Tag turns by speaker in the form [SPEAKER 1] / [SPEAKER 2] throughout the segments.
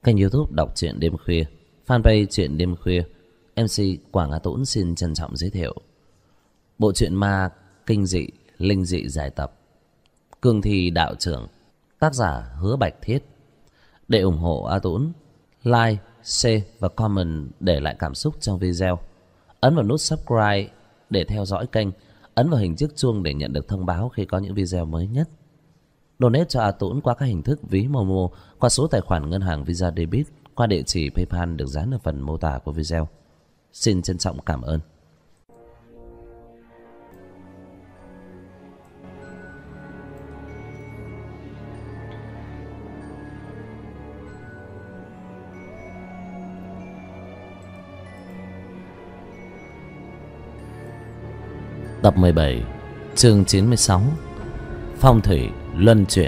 [SPEAKER 1] kênh YouTube đọc truyện đêm khuya, fanpage truyện đêm khuya. MC Quảng Á Tũng xin trân trọng giới thiệu bộ truyện ma kinh dị linh dị giải tập Cương Thi Đạo Trưởng, tác giả Hứa Bạch Thiết. Để ủng hộ A Tũng, like, share và comment để lại cảm xúc trong video. Ấn vào nút subscribe để theo dõi kênh, ấn vào hình chiếc chuông để nhận được thông báo khi có những video mới nhất. Donate cho A Tũng qua các hình thức ví Momo, qua số tài khoản ngân hàng Visa Debit, qua địa chỉ PayPal được dán ở phần mô tả của video. Xin trân trọng cảm ơn. Tập 17, chương 96, Phong thủy luân chuyển.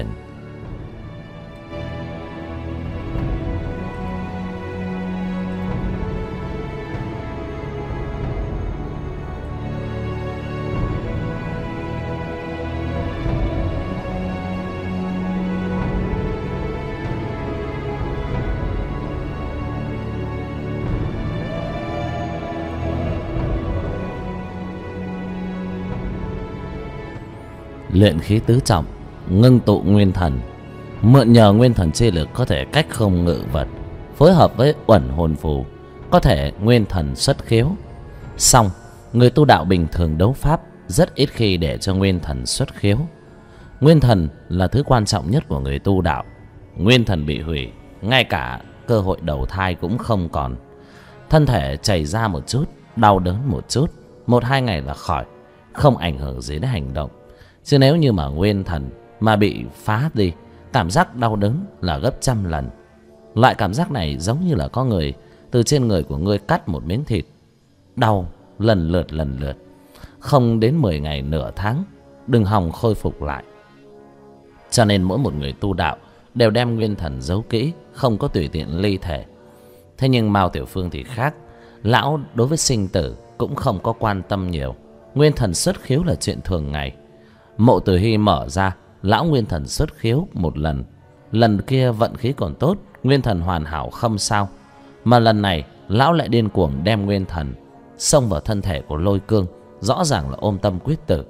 [SPEAKER 1] Luyện khí tứ trọng, ngưng tụ nguyên thần. Mượn nhờ nguyên thần chi lực có thể cách không ngự vật, phối hợp với uẩn hồn phù có thể nguyên thần xuất khiếu. Song người tu đạo bình thường đấu pháp rất ít khi để cho nguyên thần xuất khiếu. Nguyên thần là thứ quan trọng nhất của người tu đạo. Nguyên thần bị hủy, ngay cả cơ hội đầu thai cũng không còn. Thân thể chảy ra một chút, đau đớn một chút, 1-2 ngày là khỏi, không ảnh hưởng gì đến hành động. Chứ nếu như mà nguyên thần mà bị phá đi, cảm giác đau đớn là gấp trăm lần. Loại cảm giác này giống như là có người từ trên người của ngươi cắt một miếng thịt, đau lần lượt, không đến 10 ngày nửa tháng đừng hòng khôi phục lại. Cho nên mỗi một người tu đạo đều đem nguyên thần giấu kỹ, không có tùy tiện ly thể. Thế nhưng Mao Tiểu Phương thì khác. Lão đối với sinh tử cũng không có quan tâm nhiều. Nguyên thần xuất khiếu là chuyện thường ngày. Mộ Tử Hy mở ra, lão nguyên thần xuất khiếu một lần. Lần kia vận khí còn tốt, nguyên thần hoàn hảo không sao. Mà lần này lão lại điên cuồng đem nguyên thần xông vào thân thể của Lôi Cương, rõ ràng là ôm tâm quyết tử.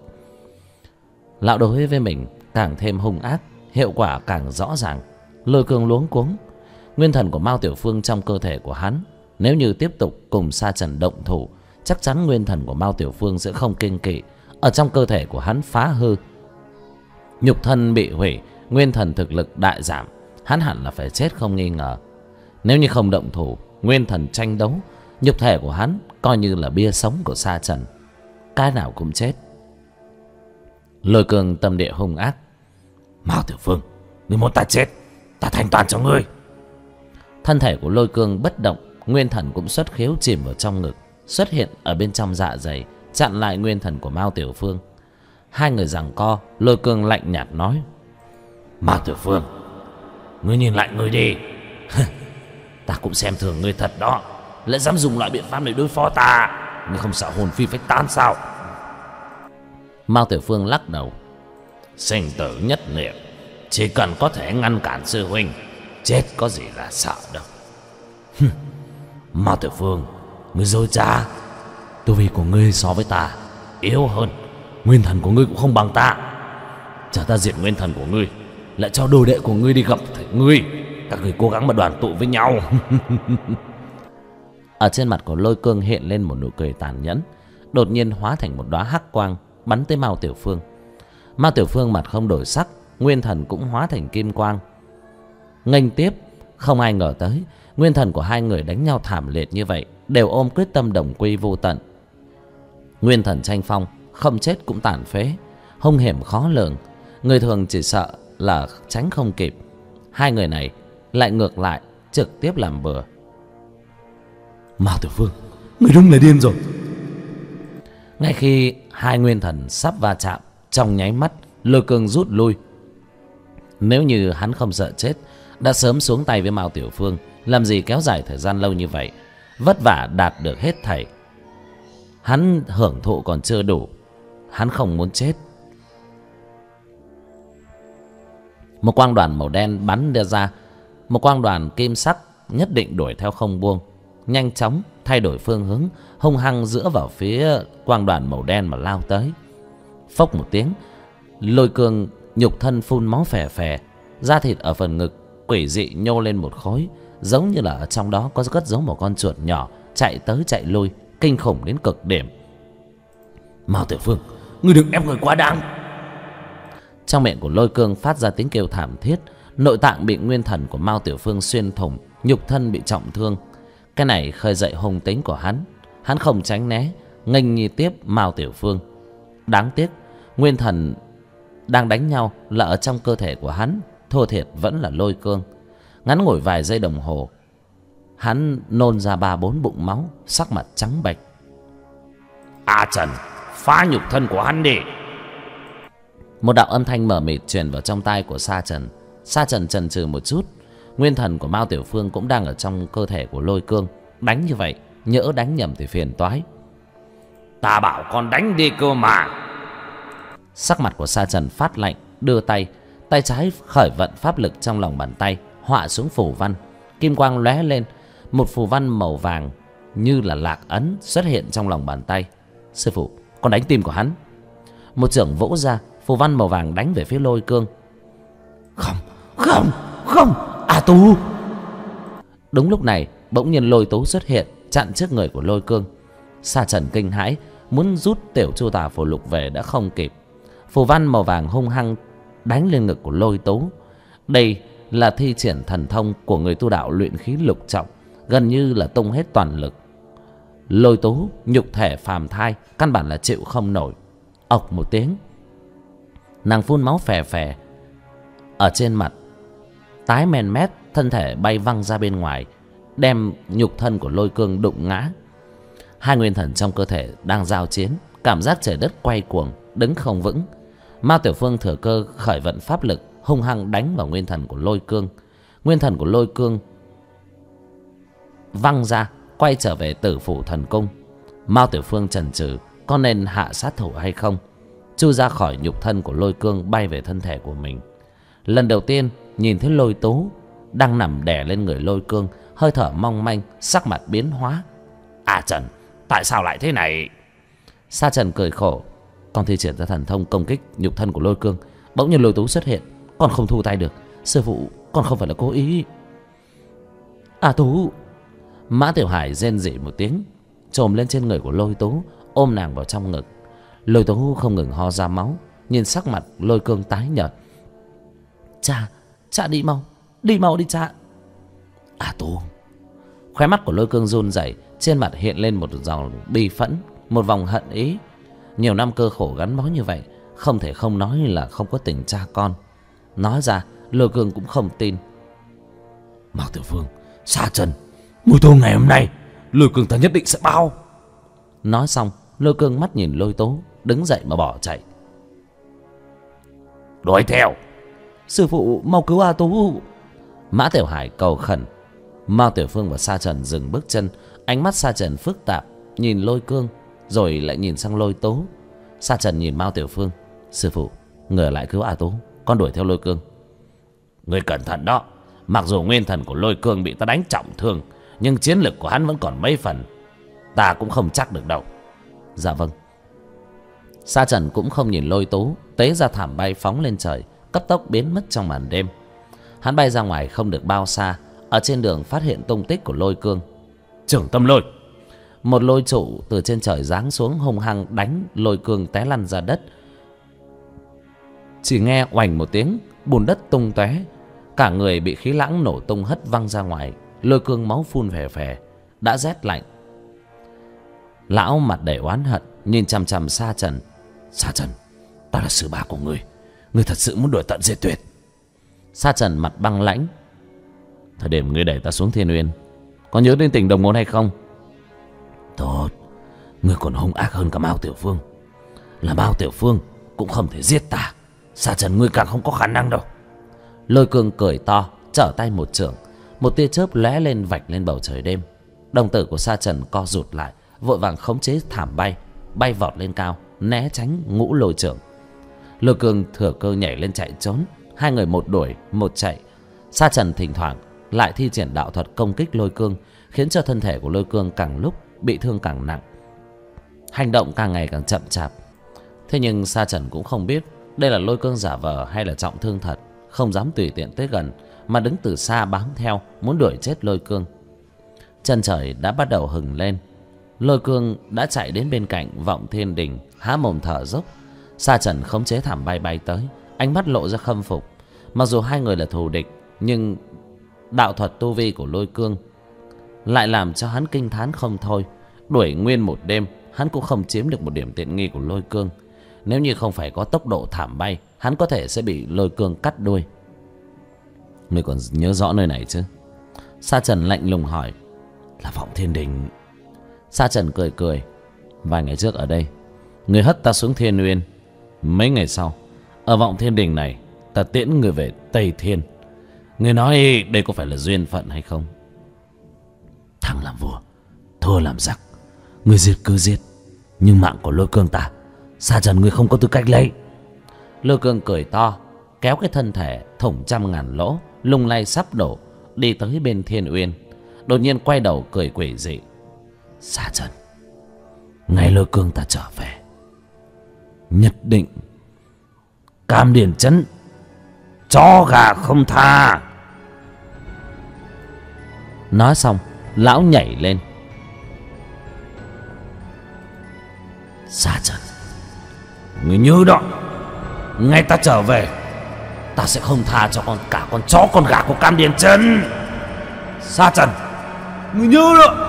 [SPEAKER 1] Lão đối với mình càng thêm hung ác, hiệu quả càng rõ ràng. Lôi Cương luống cuống. Nguyên thần của Mao Tiểu Phương trong cơ thể của hắn, nếu như tiếp tục cùng Sa Trần động thủ, chắc chắn nguyên thần của Mao Tiểu Phương sẽ không kiêng kỵ ở trong cơ thể của hắn phá hư. Nhục thân bị hủy, nguyên thần thực lực đại giảm, hắn hẳn là phải chết không nghi ngờ. Nếu như không động thủ, nguyên thần tranh đấu, nhục thể của hắn coi như là bia sống của Sa Trần, cái nào cũng chết. Lôi Cương tâm địa hung ác. Mao Tiểu Phương, ngươi muốn ta chết, ta thanh toàn cho ngươi. Thân thể của Lôi Cương bất động, nguyên thần cũng xuất khiếu chìm vào trong ngực, xuất hiện ở bên trong dạ dày, chặn lại nguyên thần của Mao Tiểu Phương. Hai người giằng co. Lôi Cương lạnh nhạt nói: Mao Tiểu Phương, ngươi nhìn lại ngươi đi. Ta cũng xem thường ngươi thật đó, lại dám dùng loại biện pháp này đối phó ta. Ngươi không sợ hồn phi phách tán sao? Mao Tiểu Phương lắc đầu: Sinh tử nhất niệm, chỉ cần có thể ngăn cản sư huynh, chết có gì là sợ đâu. Mao Tiểu Phương, ngươi dối trá. Tu vi của ngươi so với ta yếu hơn, nguyên thần của ngươi cũng không bằng ta. Chờ ta diệt nguyên thần của ngươi, lại cho đồ đệ của ngươi đi gặp ngươi, các ngươi cố gắng mà đoàn tụ với nhau. Ở trên mặt của Lôi Cương hiện lên một nụ cười tàn nhẫn, đột nhiên hóa thành một đóa hắc quang bắn tới Mao Tiểu Phương. Mao Tiểu Phương mặt không đổi sắc, nguyên thần cũng hóa thành kim quang nghênh tiếp. Không ai ngờ tới nguyên thần của hai người đánh nhau thảm liệt như vậy, đều ôm quyết tâm đồng quy vô tận. Nguyên thần tranh phong, không chết cũng tàn phế, hung hiểm khó lường, người thường chỉ sợ là tránh không kịp. Hai người này lại ngược lại trực tiếp làm bừa. Mao Tiểu Phương, người đúng là điên rồi. Ngay khi hai nguyên thần sắp va chạm, trong nháy mắt Lôi Cương rút lui. Nếu như hắn không sợ chết, đã sớm xuống tay với Mao Tiểu Phương, làm gì kéo dài thời gian lâu như vậy. Vất vả đạt được hết thảy, hắn hưởng thụ còn chưa đủ, hắn không muốn chết. Một quang đoàn màu đen bắn ra, một quang đoàn kim sắc nhất định đuổi theo không buông, nhanh chóng thay đổi phương hướng, hung hăng dựa vào phía quang đoàn màu đen mà lao tới. Phốc một tiếng, Lôi Cương nhục thân phun máu phè phè, da thịt ở phần ngực quỷ dị nhô lên một khối, giống như là ở trong đó có cất giấu một con chuột nhỏ chạy tới chạy lui, kinh khủng đến cực điểm. Mao Tiểu Phương, ngươi đừng ép người quá đáng. Trong miệng của Lôi Cương phát ra tiếng kêu thảm thiết, nội tạng bị nguyên thần của Mao Tiểu Phương xuyên thủng, nhục thân bị trọng thương. Cái này khơi dậy hung tính của hắn, hắn không tránh né, nghênh nhi tiếp Mao Tiểu Phương. Đáng tiếc, nguyên thần đang đánh nhau là ở trong cơ thể của hắn, thua thiệt vẫn là Lôi Cương. Ngắn ngủi vài giây đồng hồ, hắn nôn ra 3-4 bụng máu, sắc mặt trắng bệch. A Trần, phá nhục thân của hắn đi. Một đạo âm thanh mờ mịt truyền vào trong tai của Sa Trần. Sa Trần chần chừ một chút, nguyên thần của Mao Tiểu Phương cũng đang ở trong cơ thể của Lôi Cương, đánh như vậy nhỡ đánh nhầm thì phiền toái. Ta bảo con đánh đi cơ mà. Sắc mặt của Sa Trần phát lạnh, đưa tay trái khởi vận pháp lực trong lòng bàn tay, họa xuống phù văn. Kim quang lóe lên, một phù văn màu vàng như là lạc ấn xuất hiện trong lòng bàn tay. Sư phụ, con đánh tim của hắn. Một chưởng vỗ ra, phù văn màu vàng đánh về phía Lôi Cương. Không, A Tú. Đúng lúc này, bỗng nhiên Lôi Tú xuất hiện, chặn trước người của Lôi Cương. Sa Trần kinh hãi, muốn rút tiểu chu tà phù lục về đã không kịp. Phù văn màu vàng hung hăng đánh lên ngực của Lôi Tú. Đây là thi triển thần thông của người tu đạo luyện khí lục trọng, gần như là tung hết toàn lực. Lôi Tú nhục thể phàm thai, căn bản là chịu không nổi. Ộc một tiếng, nàng phun máu phè phè ở trên mặt, tái men mét, thân thể bay văng ra bên ngoài, đem nhục thân của Lôi Cương đụng ngã. Hai nguyên thần trong cơ thể đang giao chiến, cảm giác trời đất quay cuồng, đứng không vững. Mao Tiểu Phương thừa cơ khởi vận pháp lực, hung hăng đánh vào nguyên thần của Lôi Cương. Nguyên thần của Lôi Cương văng ra, quay trở về Tử Phủ Thần Cung. Mao Tiểu Phương chần chừ có nên hạ sát thủ hay không, chui ra khỏi nhục thân của Lôi Cương, bay về thân thể của mình. Lần đầu tiên nhìn thấy Lôi Tú đang nằm đè lên người Lôi Cương, hơi thở mong manh, sắc mặt biến hóa. À Trần, tại sao lại thế này? Sa Trần cười khổ, con thi triển ra thần thông công kích nhục thân của Lôi Cương, bỗng nhiên Lôi Tú xuất hiện, con không thu tay được. Sư phụ, con không phải là cố ý. À Tú. Mã Tiểu Hải rên rỉ một tiếng, chồm lên trên người của Lôi Tú, ôm nàng vào trong ngực. Lôi Tú không ngừng ho ra máu, nhìn sắc mặt Lôi Cương tái nhợt. Cha đi mau đi cha. À Tú. Khóe mắt của Lôi Cương run rẩy, trên mặt hiện lên một dòng bi phẫn, một vòng hận ý. Nhiều năm cơ khổ gắn bó như vậy, không thể không nói là không có tình cha con. Nói ra Lôi Cương cũng không tin. Mao Tiểu Phương, Sa Trần, mùi thơm ngày hôm nay Lôi Cương ta nhất định sẽ bao. Nói xong, Lôi Cương mắt nhìn Lôi Tố, đứng dậy mà bỏ chạy. Đuổi theo. Sư phụ, mau cứu A Tú. Mã Tiểu Hải cầu khẩn. Mao Tiểu Phương và Sa Trần dừng bước chân, ánh mắt Sa Trần phức tạp, nhìn Lôi Cương rồi lại nhìn sang Lôi Tố. Sa Trần nhìn Mao Tiểu Phương. Sư phụ, người ở lại cứu A Tú, con đuổi theo Lôi Cương. Người cẩn thận đó, mặc dù nguyên thần của Lôi Cương bị ta đánh trọng thương, nhưng chiến lực của hắn vẫn còn mấy phần, ta cũng không chắc được đâu. Dạ vâng. Sa Trần cũng không nhìn Lôi Tú, tế ra thảm bay phóng lên trời, cấp tốc biến mất trong màn đêm. Hắn bay ra ngoài không được bao xa, ở trên đường phát hiện tung tích của Lôi Cương. Trưởng tâm lôi. Một lôi trụ từ trên trời giáng xuống, hung hăng đánh Lôi Cương té lăn ra đất. Chỉ nghe oành một tiếng, bùn đất tung tóe, cả người bị khí lãng nổ tung hất văng ra ngoài. Lôi Cương máu phun phè phè, đã rét lạnh. Lão mặt đầy oán hận nhìn chằm chằm Sa Trần. Sa Trần, ta là sư bá của ngươi thật sự muốn đuổi tận diệt tuyệt? Sa Trần mặt băng lãnh. Thời điểm ngươi đẩy ta xuống Thiên Uyên, có nhớ đến tình đồng môn hay không? Tốt, ngươi còn hung ác hơn cả Mao Tiểu Phương. Là Mao Tiểu Phương cũng không thể giết ta, Sa Trần ngươi càng không có khả năng đâu. Lôi Cương cười to, trở tay một chưởng, một tia chớp lóe lên vạch lên bầu trời đêm. Đồng tử của Sa Trần co rụt lại, vội vàng khống chế thảm bay vọt lên cao, né tránh ngũ lôi chưởng. Lôi Cương thừa cơ nhảy lên chạy trốn, hai người một đuổi một chạy. Sa Trần thỉnh thoảng lại thi triển đạo thuật công kích Lôi Cương, khiến cho thân thể của Lôi Cương càng lúc bị thương càng nặng, hành động càng ngày càng chậm chạp. Thế nhưng Sa Trần cũng không biết đây là Lôi Cương giả vờ hay là trọng thương thật, không dám tùy tiện tới gần, mà đứng từ xa bám theo, muốn đuổi chết Lôi Cương. Chân trời đã bắt đầu hừng lên. Lôi Cương đã chạy đến bên cạnh Vọng Thiên Đình, há mồm thở dốc. Sa Trần khống chế thảm bay bay tới, ánh mắt lộ ra khâm phục. Mặc dù hai người là thù địch, nhưng đạo thuật tu vi của Lôi Cương lại làm cho hắn kinh thán không thôi. Đuổi nguyên một đêm, hắn cũng không chiếm được một điểm tiện nghi của Lôi Cương. Nếu như không phải có tốc độ thảm bay, hắn có thể sẽ bị Lôi Cương cắt đuôi. Ngươi còn nhớ rõ nơi này chứ? Sa Trần lạnh lùng hỏi. Là Vọng Thiên Đình. Sa Trần cười cười. Vài ngày trước ở đây, người hất ta xuống Thiên Uyên. Mấy ngày sau, ở Vọng Thiên Đình này, ta tiễn người về Tây Thiên. Người nói đây có phải là duyên phận hay không? Thắng làm vua, thua làm giặc. Người giết cứ giết, nhưng mạng của Lôi Cương ta, Sa Trần người không có tư cách lấy. Lôi Cương cười to, kéo cái thân thể thủng trăm ngàn lỗ, lung lay sắp đổ, đi tới bên Thiên Uyên. Đột nhiên quay đầu cười quỷ dị. Sa Trần, ngày Lôi Cương ta trở về, nhất định Cam Điền Trấn chó gà không tha. Nói xong, lão nhảy lên. Sa Trần, người nhớ đó, ngày ta trở về, ta sẽ không tha cho cả con chó con gà của Cam Điền Trấn. Sa Trần, người nhớ đó.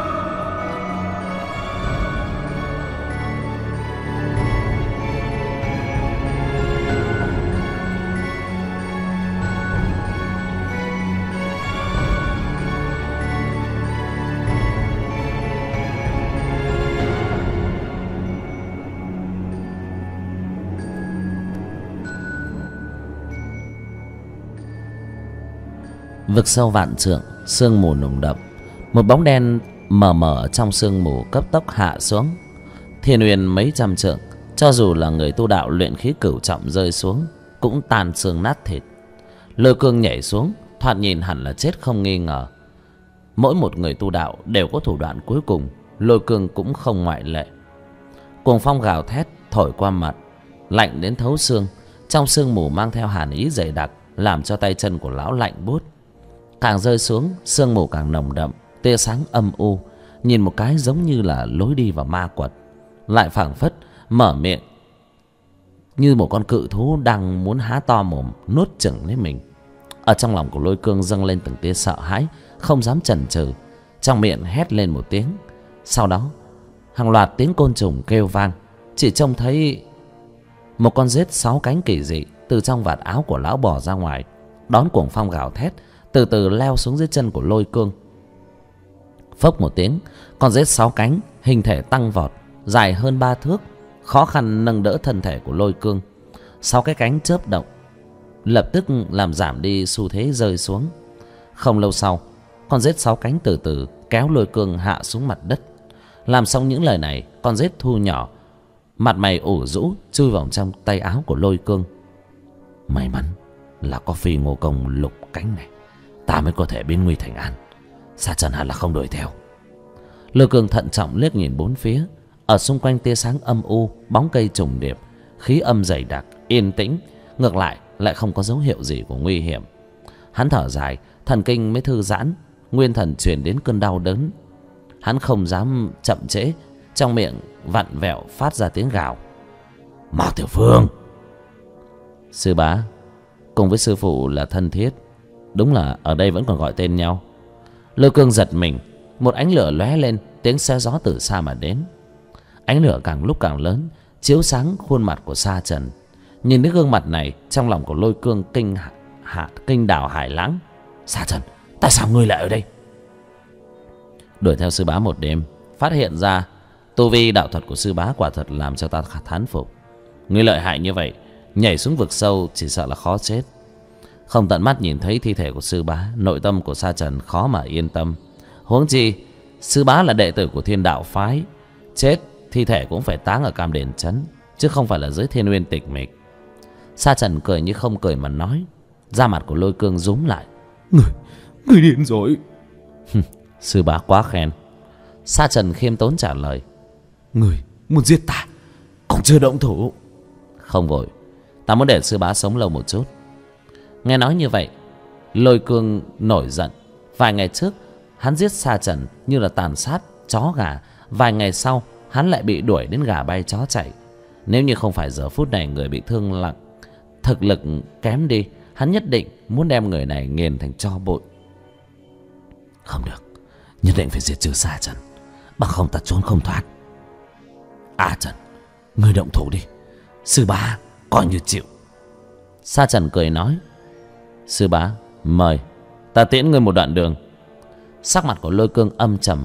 [SPEAKER 1] Vực sâu vạn trượng, sương mù nồng đậm. Một bóng đen mờ mờ trong sương mù cấp tốc hạ xuống. Thiên Uyên mấy trăm trượng, cho dù là người tu đạo luyện khí cửu trọng rơi xuống cũng tan xương nát thịt. Lôi Cương nhảy xuống, thoạt nhìn hẳn là chết không nghi ngờ. Mỗi một người tu đạo đều có thủ đoạn cuối cùng, Lôi Cương cũng không ngoại lệ. Cuồng phong gào thét thổi qua mặt, lạnh đến thấu xương. Trong sương mù mang theo hàn ý dày đặc, làm cho tay chân của lão lạnh buốt. Càng rơi xuống, sương mù càng nồng đậm, tia sáng âm u, nhìn một cái giống như là lối đi vào ma quật. Lại phảng phất mở miệng như một con cự thú đang muốn há to mồm nuốt chửng lấy mình. Ở trong lòng của Lôi Cương dâng lên từng tia sợ hãi, không dám chần chừ, trong miệng hét lên một tiếng. Sau đó hàng loạt tiếng côn trùng kêu vang, chỉ trông thấy một con rết 6 cánh kỳ dị từ trong vạt áo của lão bò ra ngoài, đón cuồng phong gào thét, từ từ leo xuống dưới chân của Lôi Cương. Phốc một tiếng, con rết 6 cánh hình thể tăng vọt, dài hơn 3 thước, khó khăn nâng đỡ thân thể của Lôi Cương. 6 cái cánh chớp động, lập tức làm giảm đi xu thế rơi xuống. Không lâu sau, con rết 6 cánh từ từ kéo Lôi Cương hạ xuống mặt đất. Làm xong những lời này, con rết thu nhỏ, mặt mày ủ rũ chui vào trong tay áo của Lôi Cương. May mắn là có Phi Ngô Công lục cánh này, ta mới có thể biến nguy thành an. Sa Trần hẳn là không đuổi theo. Lôi Cương thận trọng liếc nhìn bốn phía. Ở xung quanh tia sáng âm u, bóng cây trùng điệp, khí âm dày đặc, yên tĩnh, ngược lại không có dấu hiệu gì của nguy hiểm. Hắn thở dài, thần kinh mới thư giãn, nguyên thần truyền đến cơn đau đớn. Hắn không dám chậm trễ, trong miệng vặn vẹo phát ra tiếng gào. Mao Tiểu Phương. Sư bá cùng với sư phụ là thân thiết, đúng là ở đây vẫn còn gọi tên nhau. Lôi Cương giật mình, một ánh lửa lóe lên, tiếng xé gió từ xa mà đến. Ánh lửa càng lúc càng lớn, chiếu sáng khuôn mặt của Sa Trần. Nhìn đến gương mặt này, trong lòng của Lôi Cương kinh đảo hải lãng. Sa Trần, tại sao ngươi lại ở đây? Đuổi theo sư bá một đêm, phát hiện ra tu vi đạo thuật của sư bá quả thật làm cho ta thán phục. Ngươi lợi hại như vậy, nhảy xuống vực sâu chỉ sợ là khó chết. Không tận mắt nhìn thấy thi thể của sư bá, nội tâm của Sa Trần khó mà yên tâm. Huống chi sư bá là đệ tử của Thiên Đạo phái, chết thi thể cũng phải táng ở Cam Điền Trấn, chứ không phải là dưới Thiên Uyên tịch mịch. Sa Trần cười như không cười mà nói. Da mặt của Lôi Cương rúm lại.
[SPEAKER 2] Người điên rồi.
[SPEAKER 1] Sư bá quá khen. Sa Trần khiêm tốn trả lời.
[SPEAKER 2] Người muốn giết ta, còn chưa động thủ.
[SPEAKER 1] Không vội, ta muốn để sư bá sống lâu một chút. Nghe nói như vậy, Lôi Cương nổi giận. Vài ngày trước hắn giết Sa Trần như là tàn sát chó gà. Vài ngày sau hắn lại bị đuổi đến gà bay chó chạy. Nếu như không phải giờ phút này người bị thương nặng, thực lực kém đi, hắn nhất định muốn đem người này nghiền thành tro bụi.
[SPEAKER 2] Không được, nhất định phải diệt trừ Sa Trần, bằng không ta trốn không thoát. Trần, người động thủ đi, sư bá coi như chịu.
[SPEAKER 1] Sa Trần cười nói. Sư bá mời, ta tiễn ngươi một đoạn đường. Sắc mặt của Lôi Cương âm trầm,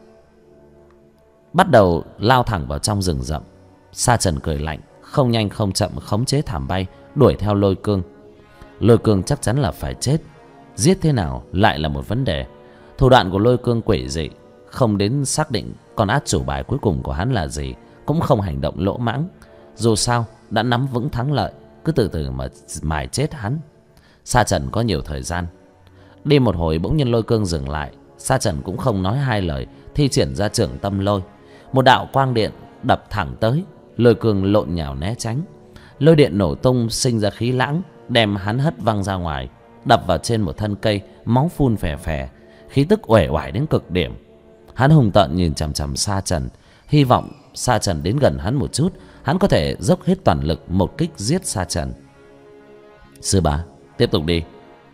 [SPEAKER 1] bắt đầu lao thẳng vào trong rừng rậm. Sa Trần cười lạnh, không nhanh không chậm khống chế thảm bay đuổi theo Lôi Cương. Lôi Cương chắc chắn là phải chết, giết thế nào lại là một vấn đề. Thủ đoạn của Lôi Cương quỷ dị, không đến xác định con át chủ bài cuối cùng của hắn là gì, cũng không hành động lỗ mãng. Dù sao đã nắm vững thắng lợi, cứ từ từ mà mài chết hắn. Sa Trần có nhiều thời gian. Đi một hồi bỗng nhiên Lôi Cương dừng lại. Sa Trần cũng không nói hai lời, thi triển ra Trưởng Tâm Lôi. Một đạo quang điện đập thẳng tới. Lôi Cương lộn nhào né tránh. Lôi điện nổ tung sinh ra khí lãng, đem hắn hất văng ra ngoài, đập vào trên một thân cây, máu phun phè phè, khí tức uể oải đến cực điểm. Hắn hùng tợn nhìn chằm chằm Sa Trần, hy vọng Sa Trần đến gần hắn một chút, hắn có thể dốc hết toàn lực một kích giết Sa Trần. Sư bá, tiếp tục đi.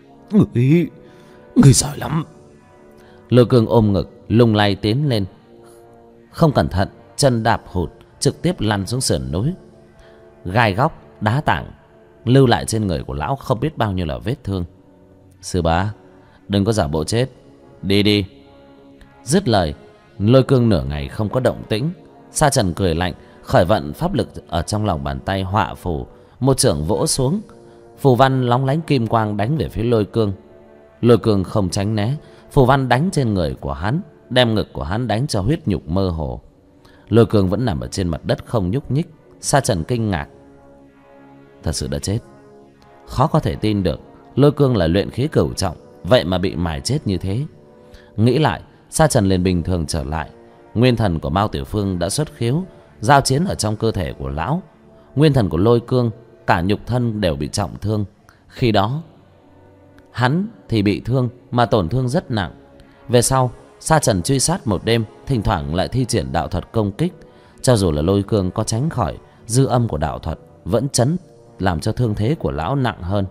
[SPEAKER 2] Người giỏi lắm.
[SPEAKER 1] Lôi Cương ôm ngực lung lay tiến lên, không cẩn thận chân đạp hụt, trực tiếp lăn xuống sườn núi. Gai góc đá tảng lưu lại trên người của lão không biết bao nhiêu là vết thương. Sư bá, đừng có giả bộ chết, đi đi. Dứt lời, Lôi Cương nửa ngày không có động tĩnh. Sa Trần cười lạnh, khởi vận pháp lực ở trong lòng bàn tay họa phù, một chưởng vỗ xuống, phù văn lóng lánh kim quang đánh về phía Lôi Cương. Lôi Cương không tránh né, phù văn đánh trên người của hắn, đem ngực của hắn đánh cho huyết nhục mơ hồ. Lôi Cương vẫn nằm ở trên mặt đất không nhúc nhích. Sa Trần kinh ngạc, thật sự đã chết. Khó có thể tin được Lôi Cương là luyện khí cửu trọng, vậy mà bị mài chết như thế. Nghĩ lại, Sa Trần liền bình thường trở lại. Nguyên thần của Mao Tiểu Phương đã xuất khiếu, giao chiến ở trong cơ thể của lão. Nguyên thần của Lôi Cương, cả nhục thân đều bị trọng thương. Khi đó hắn thì bị thương, mà tổn thương rất nặng. Về sau Sa Trần truy sát một đêm, thỉnh thoảng lại thi triển đạo thuật công kích. Cho dù là Lôi Cương có tránh khỏi, dư âm của đạo thuật vẫn chấn, làm cho thương thế của lão nặng hơn.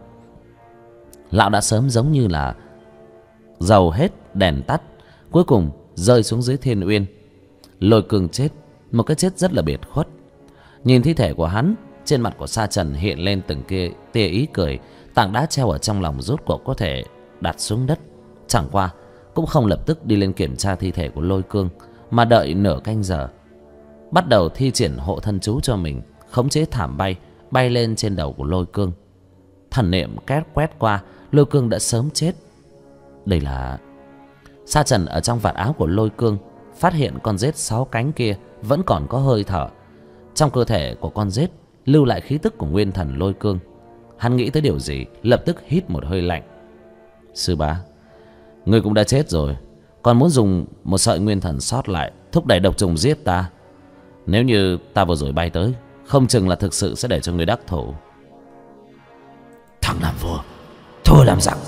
[SPEAKER 1] Lão đã sớm giống như là dầu hết đèn tắt, cuối cùng rơi xuống dưới Thiên Uyên. Lôi Cương chết, một cái chết rất là biệt khuất. Nhìn thi thể của hắn, trên mặt của Sa Trần hiện lên từng tia ý cười. Tảng đá treo ở trong lòng rốt cuộc có thể đặt xuống đất. Chẳng qua cũng không lập tức đi lên kiểm tra thi thể của Lôi Cương, mà đợi nửa canh giờ, bắt đầu thi triển hộ thân chú cho mình, khống chế thảm bay bay lên trên đầu của Lôi Cương. Thần niệm quét qua, Lôi Cương đã sớm chết. Đây là... Sa Trần ở trong vạt áo của Lôi Cương phát hiện con rết 6 cánh kia vẫn còn có hơi thở. Trong cơ thể của con rết lưu lại khí tức của nguyên thần Lôi Cương. Hắn nghĩ tới điều gì, lập tức hít một hơi lạnh. Sư bá, ngươi cũng đã chết rồi, còn muốn dùng một sợi nguyên thần sót lại thúc đẩy độc trùng giết ta. Nếu như ta vừa rồi bay tới, không chừng là thực sự sẽ để cho người đắc thủ.
[SPEAKER 2] Thằng làm vua, thua làm giặc.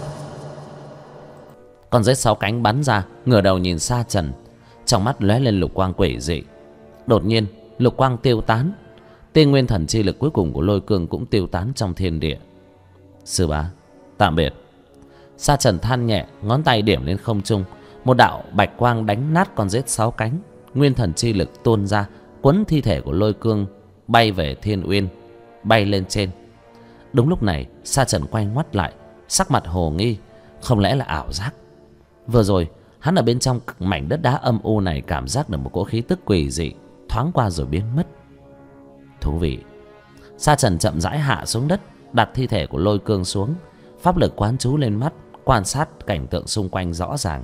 [SPEAKER 1] Con rết 6 cánh bắn ra, ngửa đầu nhìn Sa Trần, trong mắt lóe lên lục quang quỷ dị. Đột nhiên lục quang tiêu tán, tia nguyên thần chi lực cuối cùng của Lôi Cương cũng tiêu tán trong thiên địa. Sư bá, tạm biệt. Sa Trần than nhẹ, ngón tay điểm lên không trung, một đạo bạch quang đánh nát con rết 6 cánh. Nguyên thần chi lực tuôn ra, quấn thi thể của Lôi Cương bay về Thiên Uyên, bay lên trên. Đúng lúc này Sa Trần quay ngoắt lại, sắc mặt hồ nghi. Không lẽ là ảo giác? Vừa rồi hắn ở bên trong mảnh đất đá âm u này cảm giác được một cỗ khí tức quỷ dị thoáng qua rồi biến mất. Thú vị. Sa Trần chậm rãi hạ xuống đất, đặt thi thể của Lôi Cương xuống, pháp lực quán chú lên mắt, quan sát cảnh tượng xung quanh rõ ràng.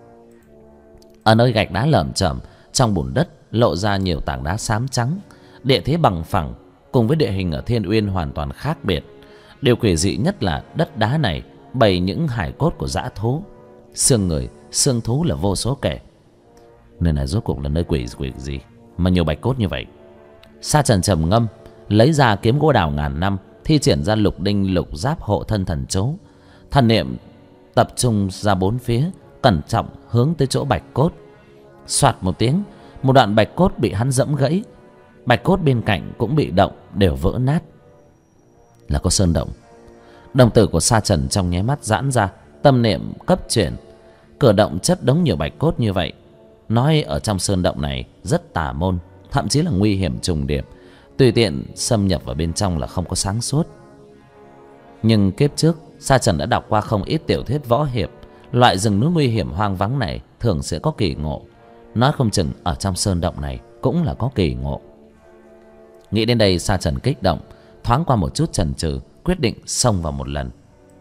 [SPEAKER 1] Ở nơi gạch đá lởm chởm trong bùn đất lộ ra nhiều tảng đá xám trắng. Địa thế bằng phẳng cùng với địa hình ở Thiên Uyên hoàn toàn khác biệt. Điều quỷ dị nhất là đất đá này bày những hài cốt của dã thú. xương người, xương thú là vô số kể. Nơi này rốt cuộc là nơi quỷ gì mà nhiều bạch cốt như vậy? Sa Trần trầm ngâm, lấy ra kiếm gỗ đào ngàn năm, thi triển ra lục đinh lục giáp hộ thân thần chú. Thần niệm tập trung ra bốn phía, cẩn trọng hướng tới chỗ bạch cốt. Soạt một tiếng, một đoạn bạch cốt bị hắn giẫm gãy. Bạch cốt bên cạnh cũng bị động, đều vỡ nát. Là có sơn động. Đồng tử của Sa Trần trong nháy mắt giãn ra, tâm niệm cấp chuyển. Cửa động chất đống nhiều bạch cốt như vậy, nói ở trong sơn động này rất tà môn, thậm chí là nguy hiểm trùng điệp. Tùy tiện xâm nhập vào bên trong là không có sáng suốt. Nhưng kiếp trước Sa Trần đã đọc qua không ít tiểu thuyết võ hiệp. Loại rừng núi nguy hiểm hoang vắng này thường sẽ có kỳ ngộ. Nói không chừng ở trong sơn động này cũng là có kỳ ngộ. Nghĩ đến đây, Sa Trần kích động, thoáng qua một chút chần chừ, quyết định xông vào một lần.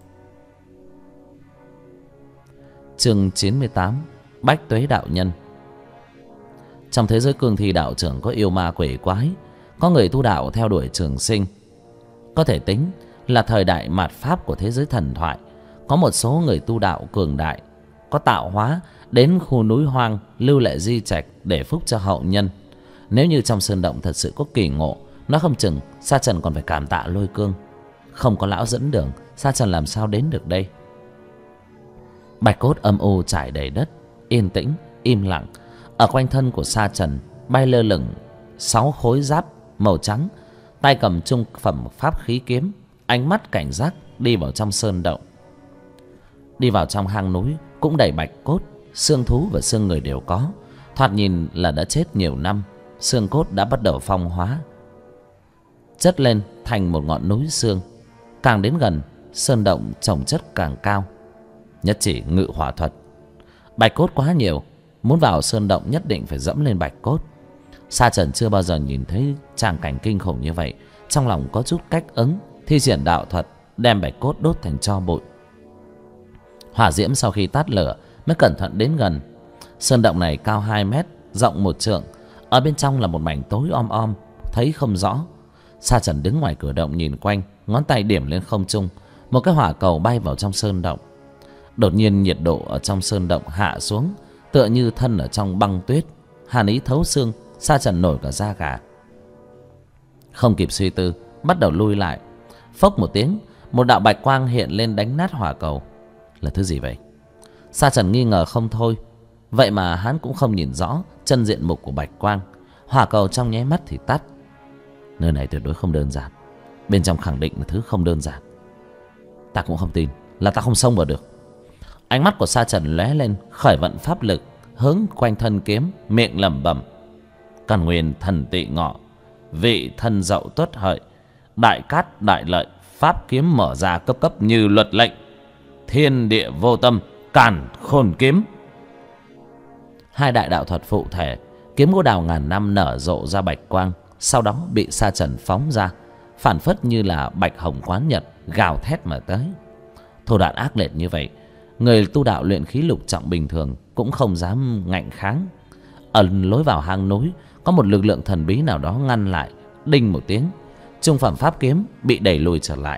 [SPEAKER 1] Chương 98: Bách Tuế đạo nhân. Trong thế giới cương thi đạo trưởng có yêu ma quỷ quái, có người tu đạo theo đuổi trường sinh. Có thể tính là thời đại mạt pháp của thế giới thần thoại. Có một số người tu đạo cường đại, có tạo hóa, đến khu núi hoang lưu lại di trạch để phúc cho hậu nhân. Nếu như trong sơn động thật sự có kỳ ngộ, nó không chừng Sa Trần còn phải cảm tạ Lôi Cương. Không có lão dẫn đường, Sa Trần làm sao đến được đây? Bạch cốt âm u trải đầy đất, yên tĩnh, im lặng. Ở quanh thân của Sa Trần bay lơ lửng 6 khối giáp màu trắng, tay cầm trung phẩm pháp khí kiếm, ánh mắt cảnh giác đi vào trong sơn động. Đi vào trong hang núi cũng đầy bạch cốt, xương thú và xương người đều có. Thoạt nhìn là đã chết nhiều năm, xương cốt đã bắt đầu phong hóa, chất lên thành một ngọn núi xương. Càng đến gần, sơn động trồng chất càng cao. Nhất chỉ ngự hỏa thuật. Bạch cốt quá nhiều, muốn vào sơn động nhất định phải dẫm lên bạch cốt. Sa Trần chưa bao giờ nhìn thấy tràng cảnh kinh khủng như vậy, trong lòng có chút cách ứng, thi triển đạo thuật đem bạch cốt đốt thành tro bụi. Hỏa diễm sau khi tắt lửa mới cẩn thận đến gần. Sơn động này cao 2 mét, rộng 1 trượng. Ở bên trong là một mảnh tối om om, thấy không rõ. Sa Trần đứng ngoài cửa động nhìn quanh, ngón tay điểm lên không trung, một cái hỏa cầu bay vào trong sơn động. Đột nhiên nhiệt độ ở trong sơn động hạ xuống, tựa như thân ở trong băng tuyết, hàn ý thấu xương. Sa Trần nổi cả da gà. Không kịp suy tư, bắt đầu lui lại. Phốc một tiếng, một đạo bạch quang hiện lên đánh nát hỏa cầu. Là thứ gì vậy? Sa Trần nghi ngờ không thôi. Vậy mà hắn cũng không nhìn rõ chân diện mục của bạch quang. Hỏa cầu trong nháy mắt thì tắt. Nơi này tuyệt đối không đơn giản. Bên trong khẳng định là thứ không đơn giản. Ta cũng không tin là ta không xông vào được. Ánh mắt của Sa Trần lóe lên, khởi vận pháp lực hướng quanh thân kiếm, miệng lẩm bẩm: Căn nguyên thần tị ngọ, vị thân dậu tuất hợi, đại cát đại lợi, pháp kiếm mở ra cấp cấp như luật lệnh, thiên địa vô tâm, càn khôn kiếm. Hai đại đạo thuật phụ thể, kiếm gỗ đào ngàn năm nở rộ ra bạch quang, sau đó bị Sa Trần phóng ra, phản phất như là bạch hồng quán nhật, gào thét mà tới. Thủ đoạn ác liệt như vậy, người tu đạo luyện khí lục trọng bình thường cũng không dám ngạnh kháng. Ở lối vào hang núi có một lực lượng thần bí nào đó ngăn lại. Đinh một tiếng, trung phẩm pháp kiếm bị đẩy lùi trở lại.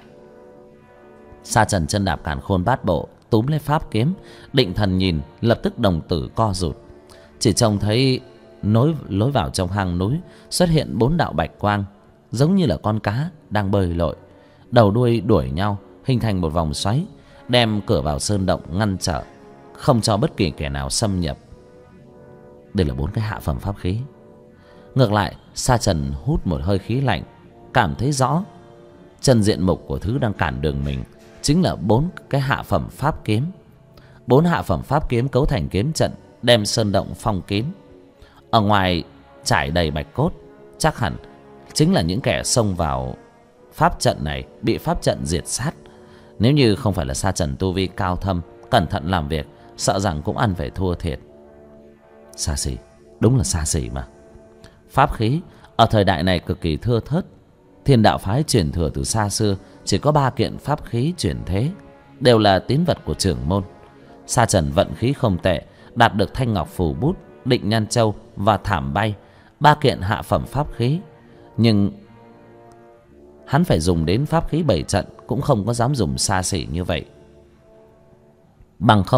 [SPEAKER 1] Sa Trần chân đạp càn khôn bát bộ, túm lấy pháp kiếm, định thần nhìn, lập tức đồng tử co rụt. Chỉ trông thấy lối vào trong hang núi xuất hiện 4 đạo bạch quang, giống như là con cá đang bơi lội, đầu đuôi đuổi nhau, hình thành một vòng xoáy, đem cửa vào sơn động ngăn trở, không cho bất kỳ kẻ nào xâm nhập. Đây là 4 cái hạ phẩm pháp khí. Ngược lại, Sa Trần hút một hơi khí lạnh, cảm thấy rõ chân diện mục của thứ đang cản đường mình chính là 4 cái hạ phẩm pháp kiếm. 4 hạ phẩm pháp kiếm cấu thành kiếm trận, đem sơn động phong kín. Ở ngoài trải đầy bạch cốt, chắc hẳn chính là những kẻ xông vào pháp trận này bị pháp trận diệt sát. Nếu như không phải là Sa Trần tu vi cao thâm, cẩn thận làm việc, sợ rằng cũng ăn phải thua thiệt. Xa xỉ, đúng là xa xỉ mà. Pháp khí ở thời đại này cực kỳ thưa thớt. Thiên đạo phái truyền thừa từ xa xưa chỉ có 3 kiện pháp khí chuyển thế, đều là tín vật của trưởng môn. Sa Trần vận khí không tệ, đạt được thanh ngọc phù bút, định nhan châu và thảm bay, 3 kiện hạ phẩm pháp khí. Nhưng hắn phải dùng đến pháp khí 7 trận cũng không có dám dùng xa xỉ như vậy. Bằng không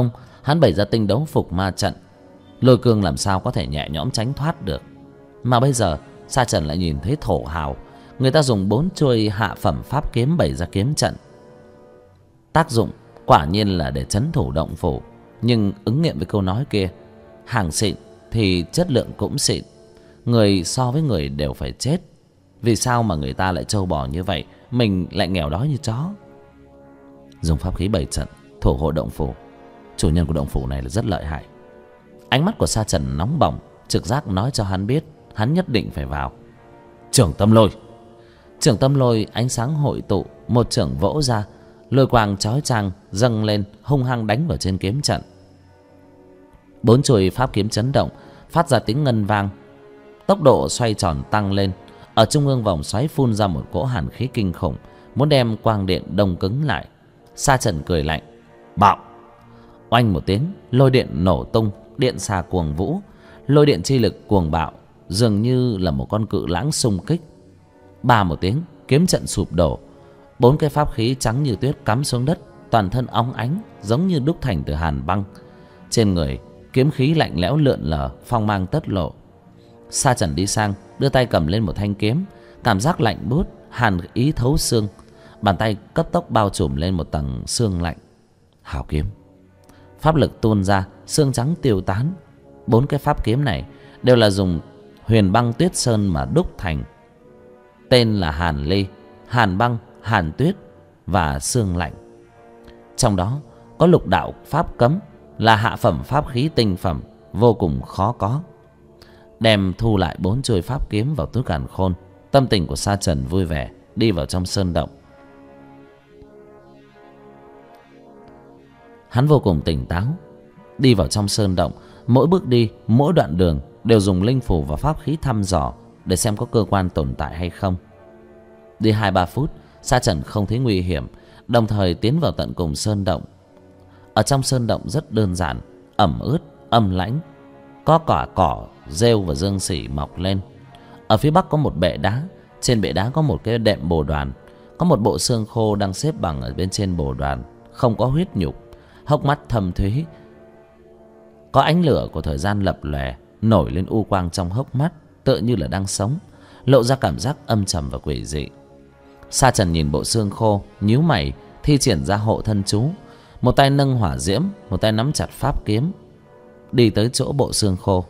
[SPEAKER 1] Hắn bày ra tinh đấu phục ma trận, Lôi Cương làm sao có thể nhẹ nhõm tránh thoát được. Mà bây giờ Sa Trần lại nhìn thấy thổ hào, người ta dùng 4 chuôi hạ phẩm pháp kiếm bày ra kiếm trận. Tác dụng quả nhiên là để trấn thủ động phủ, nhưng ứng nghiệm với câu nói kia, hàng xịn thì chất lượng cũng xịn, người so với người đều phải chết. Vì sao mà người ta lại trâu bò như vậy, mình lại nghèo đói như chó? Dùng pháp khí bày trận thủ hộ động phủ, chủ nhân của động phủ này là rất lợi hại. Ánh mắt của Sa Trần nóng bỏng, trực giác nói cho hắn biết hắn nhất định phải vào. Trưởng Tâm Lôi. Trưởng Tâm Lôi ánh sáng hội tụ, một trưởng vỗ ra, lôi quang chói chang dâng lên, hung hăng đánh vào trên kiếm trận. 4 chuôi pháp kiếm chấn động, phát ra tiếng ngân vang, tốc độ xoay tròn tăng lên. Ở trung ương vòng xoáy phun ra một cỗ hàn khí kinh khủng, muốn đem quang điện đông cứng lại. Sa Trần cười lạnh, bạo. Oanh một tiếng, lôi điện nổ tung, điện xà cuồng vũ, lôi điện chi lực cuồng bạo, dường như là một con cự lãng xung kích. Ba một tiếng, kiếm trận sụp đổ. 4 cái pháp khí trắng như tuyết cắm xuống đất, toàn thân óng ánh, giống như đúc thành từ hàn băng. Trên người kiếm khí lạnh lẽo lượn lờ, phong mang tất lộ. Sa Trần đi sang, đưa tay cầm lên một thanh kiếm, cảm giác lạnh buốt, hàn ý thấu xương. Bàn tay cấp tốc bao trùm lên một tầng xương lạnh. Hào kiếm. Pháp lực tuôn ra, xương trắng tiêu tán. 4 cái pháp kiếm này đều là dùng huyền băng tuyết sơn mà đúc thành. Tên là Hàn Ly, Hàn Băng, Hàn Tuyết và Xương Lạnh. Trong đó có lục đạo pháp cấm, là hạ phẩm pháp khí tinh phẩm, vô cùng khó có. Đem thu lại 4 chuôi pháp kiếm vào túi càn khôn, tâm tình của Sa Trần vui vẻ, đi vào trong sơn động. Hắn vô cùng tỉnh táo, đi vào trong sơn động. Mỗi bước đi, mỗi đoạn đường đều dùng linh phù và pháp khí thăm dò để xem có cơ quan tồn tại hay không. Đi 2-3 phút, Sa Trần không thấy nguy hiểm, đồng thời tiến vào tận cùng sơn động. Ở trong sơn động rất đơn giản, ẩm ướt, âm lãnh, có cả cỏ, rêu và dương xỉ mọc lên. Ở phía bắc có một bệ đá, trên bệ đá có một cái đệm bồ đoàn, có một bộ xương khô đang xếp bằng ở bên trên bồ đoàn, không có huyết nhục, hốc mắt thâm thúy, có ánh lửa của thời gian lập lòe nổi lên u quang trong hốc mắt, tựa như là đang sống, lộ ra cảm giác âm trầm và quỷ dị. Sa Trần nhìn bộ xương khô, nhíu mày, thi triển ra hộ thân chú, một tay nâng hỏa diễm, một tay nắm chặt pháp kiếm, đi tới chỗ bộ xương khô.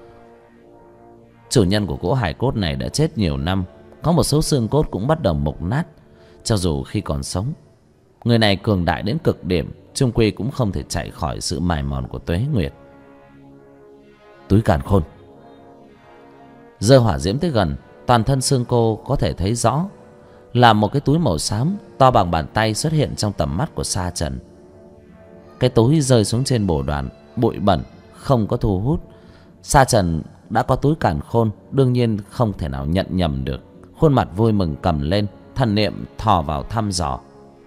[SPEAKER 1] Chủ nhân của cỗ hài cốt này đã chết nhiều năm, có một số xương cốt cũng bắt đầu mục nát. Cho dù khi còn sống, người này cường đại đến cực điểm, chung quy cũng không thể chạy khỏi sự mài mòn của tuế nguyệt. Túi càn khôn. Giơ hỏa diễm tới gần, toàn thân xương cô có thể thấy rõ, là một cái túi màu xám to bằng bàn tay xuất hiện trong tầm mắt của Sa Trần. Cái túi rơi xuống trên bồ đoàn, bụi bẩn, không có thu hút. Sa Trần đã có túi càn khôn, đương nhiên không thể nào nhận nhầm được. Khuôn mặt vui mừng cầm lên, thần niệm thò vào thăm dò.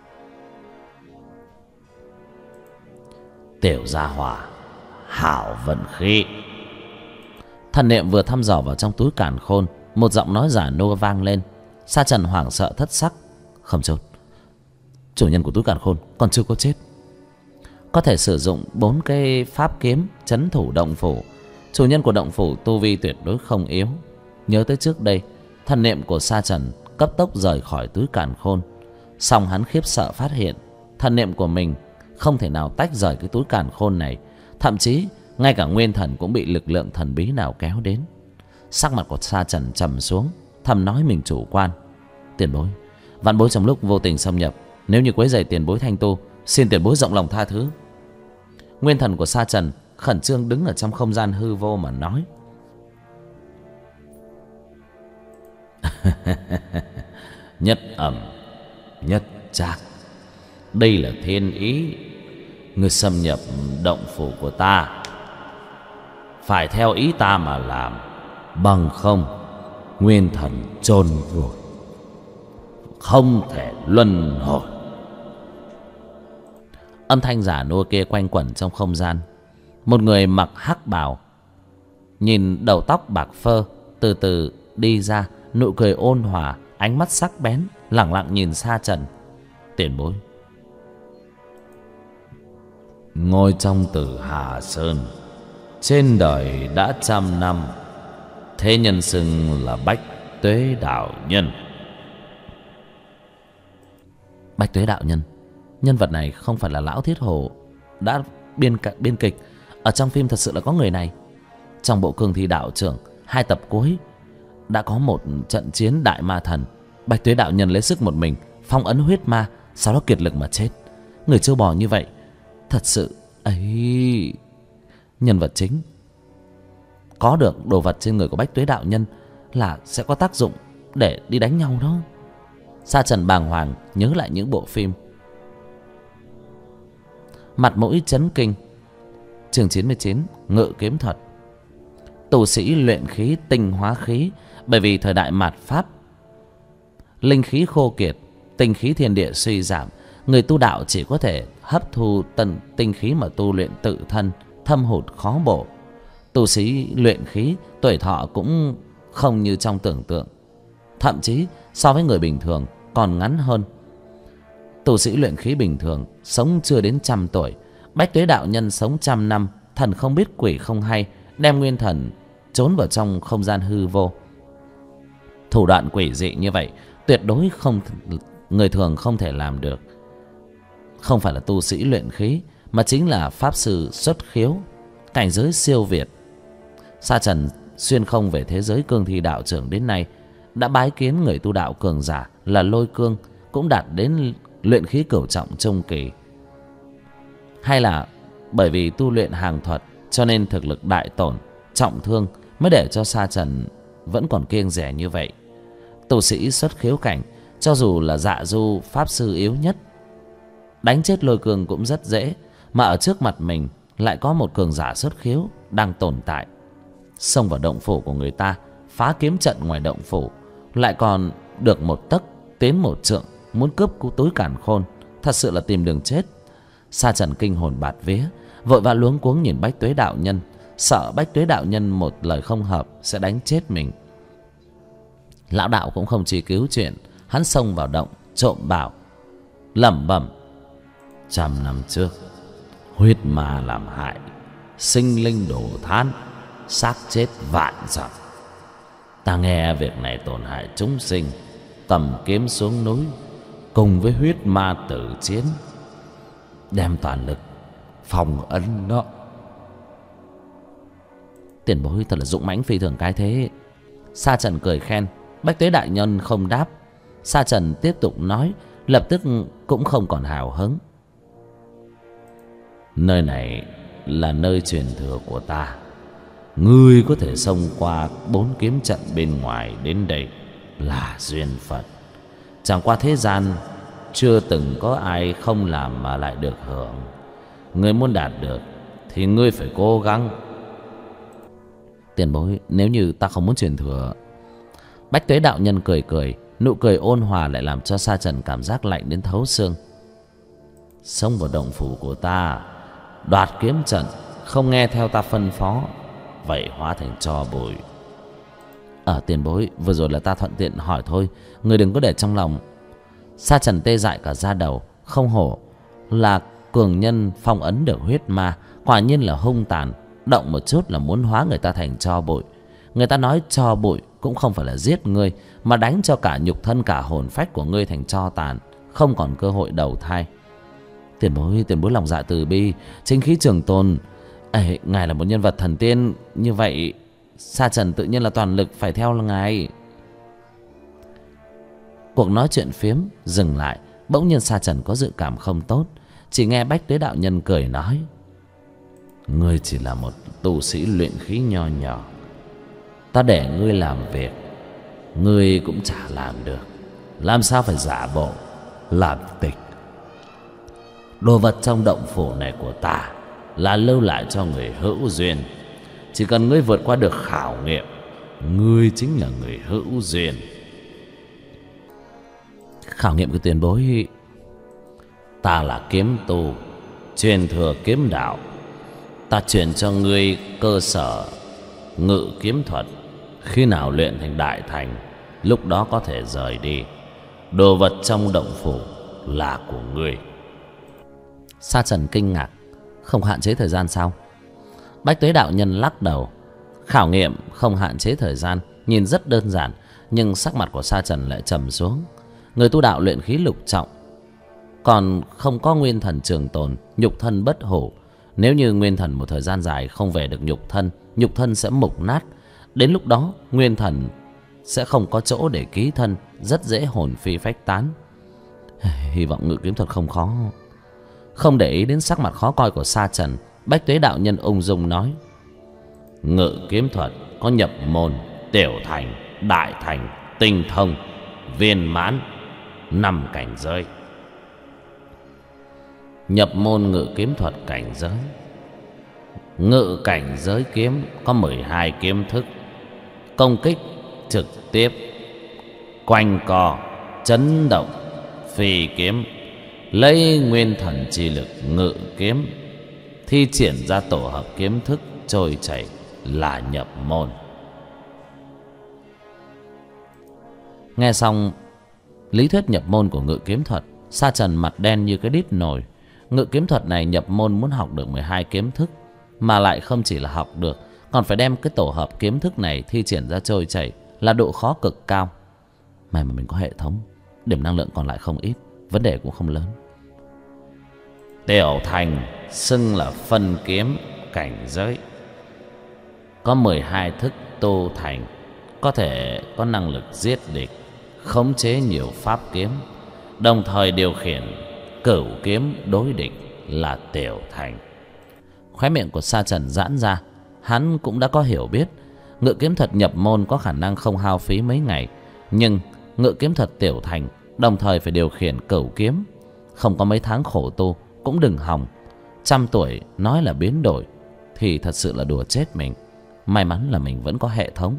[SPEAKER 1] Tiểu gia hỏa, hảo vận khí. Thần niệm vừa thăm dò vào trong túi càn khôn, một giọng nói giả nua vang lên. Sa Trần hoảng sợ thất sắc. Không trốn, chủ nhân của túi càn khôn còn chưa có chết. Có thể sử dụng 4 cái pháp kiếm trấn thủ động phủ. Chủ nhân của động phủ tu vi tuyệt đối không yếu. Nhớ tới trước đây, thần niệm của Sa Trần cấp tốc rời khỏi túi càn khôn, song hắn khiếp sợ phát hiện thần niệm của mình không thể nào tách rời cái túi càn khôn này. Thậm chí ngay cả nguyên thần cũng bị lực lượng thần bí nào kéo đến. Sắc mặt của Sa Trần trầm xuống, thầm nói mình chủ quan. Tiền bối, vạn bối trong lúc vô tình xâm nhập, nếu như quấy rầy tiền bối thanh tu, xin tiền bối rộng lòng tha thứ. Nguyên thần của Sa Trần khẩn trương đứng ở trong không gian hư vô mà nói. Nhất ẩm, nhất trác, đây là thiên ý. Ngươi xâm nhập động phủ của ta, phải theo ý ta mà làm, bằng không nguyên thần chôn vùi, không thể luân hồi. Âm thanh giả nua kia quanh quẩn trong không gian. Một người mặc hắc bào, nhìn đầu tóc bạc phơ, từ từ đi ra, nụ cười ôn hòa, ánh mắt sắc bén, lẳng lặng nhìn Sa Trần. Tiền bối, ngồi trong Tử Hà Sơn, trên đời đã 100 năm, thế nhân xưng là Bách Tuế đạo nhân.
[SPEAKER 2] Bách Tuế đạo nhân, nhân vật này không phải là Lão Thiết Hổ đã biên kịch. Ở trong phim thật sự là có người này. Trong bộ Cương Thi Đạo Trưởng 2 tập cuối đã có một trận chiến đại ma thần. Bách Tuế đạo nhân lấy sức một mình phong ấn huyết ma, sau đó kiệt lực mà chết. Người trâu bò như vậy thật sự ấy, nhân vật chính có được đồ vật trên người của Bách Tuế đạo nhân là sẽ có tác dụng để đi đánh nhau đó. Sa Trần bàng hoàng nhớ lại những bộ phim, mặt mũi chấn kinh. Chương 99, Ngự Kiếm Thuật. Tu sĩ luyện khí tinh hóa khí. Bởi vì thời đại mạt Pháp, linh khí khô kiệt, tinh khí thiên địa suy giảm, người tu đạo chỉ có thể hấp thu tinh khí mà tu luyện tự thân, thâm hụt khó bổ. Tu sĩ luyện khí tuổi thọ cũng không như trong tưởng tượng, thậm chí so với người bình thường còn ngắn hơn. Tu sĩ luyện khí bình thường sống chưa đến 100 tuổi. Bách Tuế đạo nhân sống 100 năm, thần không biết quỷ không hay, đem nguyên thần trốn vào trong không gian hư vô. Thủ đoạn quỷ dị như vậy tuyệt đối người thường không thể làm được. Không phải là tu sĩ luyện khí, mà chính là pháp sư xuất khiếu, cảnh giới siêu việt. Sa Trần xuyên không về thế giới Cương Thi Đạo Trưởng đến nay đã bái kiến người tu đạo cường giả là Lôi Cương, cũng đạt đến luyện khí cửu trọng trung kỳ. Hay là bởi vì tu luyện hàng thuật cho nên thực lực đại tổn, trọng thương, mới để cho Sa Trần vẫn còn kiêng dè như vậy. Tu sĩ xuất khiếu cảnh, cho dù là dạ du pháp sư yếu nhất, đánh chết Lôi Cương cũng rất dễ. Mà ở trước mặt mình lại có một cường giả xuất khiếu đang tồn tại, xông vào động phủ của người ta, phá kiếm trận ngoài động phủ, lại còn được một tấc tiến một trượng, muốn cướp túi càn khôn, thật sự là tìm đường chết. Sa Trần kinh hồn bạt vía, vội vã luống cuống nhìn Bách Tuế đạo nhân, sợ Bách Tuế đạo nhân một lời không hợp sẽ đánh chết mình. Lão đạo cũng không truy cứu chuyện, hắn xông vào động trộm bảo, lẩm bẩm: 100 năm trước, huyết ma làm hại, sinh linh đổ than, xác chết vạn dặm. Ta nghe việc này tổn hại chúng sinh, cầm kiếm xuống núi, cùng với huyết ma tử chiến, đem toàn lực phòng ấn nó. Tiền bối thật là dũng mãnh phi thường cái thế. Sa Trần cười khen. Bách Tuế đại nhân không đáp. Sa Trần tiếp tục nói, lập tức cũng không còn hào hứng. Nơi này là nơi truyền thừa của ta. Ngươi có thể xông qua 4 kiếm trận bên ngoài đến đây là duyên phận. Chẳng qua thế gian chưa từng có ai không làm mà lại được hưởng. Ngươi muốn đạt được thì ngươi phải cố gắng. Tiền bối, nếu như ta không muốn truyền thừa. Bách Tuế đạo nhân cười cười, nụ cười ôn hòa lại làm cho Sa Trần cảm giác lạnh đến thấu xương. Xông vào động phủ của ta, đoạt kiếm trận, không nghe theo ta phân phó, vậy hóa thành tro bụi. Tiền bối, vừa rồi là ta thuận tiện hỏi thôi, người đừng có để trong lòng. Sa Trần tê dại cả da đầu. Không hổ là cường nhân phong ấn được huyết ma, quả nhiên là hung tàn, động một chút là muốn hóa người ta thành tro bụi. Người ta nói tro bụi cũng không phải là giết ngươi, mà đánh cho cả nhục thân cả hồn phách của ngươi thành tro tàn, không còn cơ hội đầu thai. Tiền bối lòng dạ từ bi, chính khí trường tồn. Ngài là một nhân vật thần tiên như vậy, Sa Trần tự nhiên là toàn lực phải theo ngài. Cuộc nói chuyện phiếm dừng lại. Bỗng nhiên Sa Trần có dự cảm không tốt. Chỉ nghe Bách Tuế đạo nhân cười nói: ngươi chỉ là một tu sĩ luyện khí nho nhỏ, ta để ngươi làm việc ngươi cũng chả làm được, làm sao phải giả bộ làm tịch. Đồ vật trong động phủ này của ta là lưu lại cho người hữu duyên. Chỉ cần ngươi vượt qua được khảo nghiệm, ngươi chính là người hữu duyên. Khảo nghiệm của tiền bối? Ta là kiếm tu, truyền thừa kiếm đạo. Ta truyền cho ngươi cơ sở ngự kiếm thuật. Khi nào luyện thành đại thành, lúc đó có thể rời đi. Đồ vật trong động phủ là của ngươi. Sa Trần kinh ngạc.
[SPEAKER 1] Không hạn chế thời gian sao? Bách Tuế đạo nhân lắc đầu. Khảo nghiệm không hạn chế thời gian nhìn rất đơn giản, nhưng sắc mặt của Sa Trần lại trầm xuống. Người tu đạo luyện khí lục trọng còn không có nguyên thần trường tồn, nhục thân bất hủ. Nếu như nguyên thần một thời gian dài không về được nhục thân sẽ mục nát. Đến lúc đó nguyên thần sẽ không có chỗ để ký thân, rất dễ hồn phi phách tán. Hy vọng ngự kiếm thuật không khó. Không để ý đến sắc mặt khó coi của Sa Trần, Bách Tuế đạo nhân ung dung nói: ngự kiếm thuật có nhập môn, tiểu thành, đại thành, tinh thông, viên mãn, 5 cảnh giới. Nhập môn ngự kiếm thuật cảnh giới. Ngự cảnh giới kiếm có 12 kiếm thức: công kích, trực tiếp, quanh co, chấn động, phi kiếm. Lấy nguyên thần chi lực ngự kiếm, thi triển ra tổ hợp kiếm thức trôi chảy là nhập môn. Nghe xong lý thuyết nhập môn của ngự kiếm thuật, Sa Trần mặt đen như cái đít nồi. Ngự kiếm thuật này nhập môn muốn học được 12 kiếm thức, mà lại không chỉ là học được, còn phải đem cái tổ hợp kiếm thức này thi triển ra trôi chảy, là độ khó cực cao. May mà mình có hệ thống, điểm năng lượng còn lại không ít, vấn đề cũng không lớn. Tiểu thành xưng là phân kiếm cảnh giới, có 12 thức tu thành, có thể có năng lực giết địch, khống chế nhiều pháp kiếm, đồng thời điều khiển cửu kiếm đối địch là tiểu thành. Khóe miệng của Sa Trần giãn ra, hắn cũng đã có hiểu biết ngự kiếm thuật nhập môn có khả năng không hao phí mấy ngày, nhưng ngự kiếm thuật tiểu thành đồng thời phải điều khiển cửu kiếm, không có mấy tháng khổ tu cũng đừng hòng. 100 tuổi nói là biến đổi thì thật sự là đùa chết mình. May mắn là mình vẫn có hệ thống.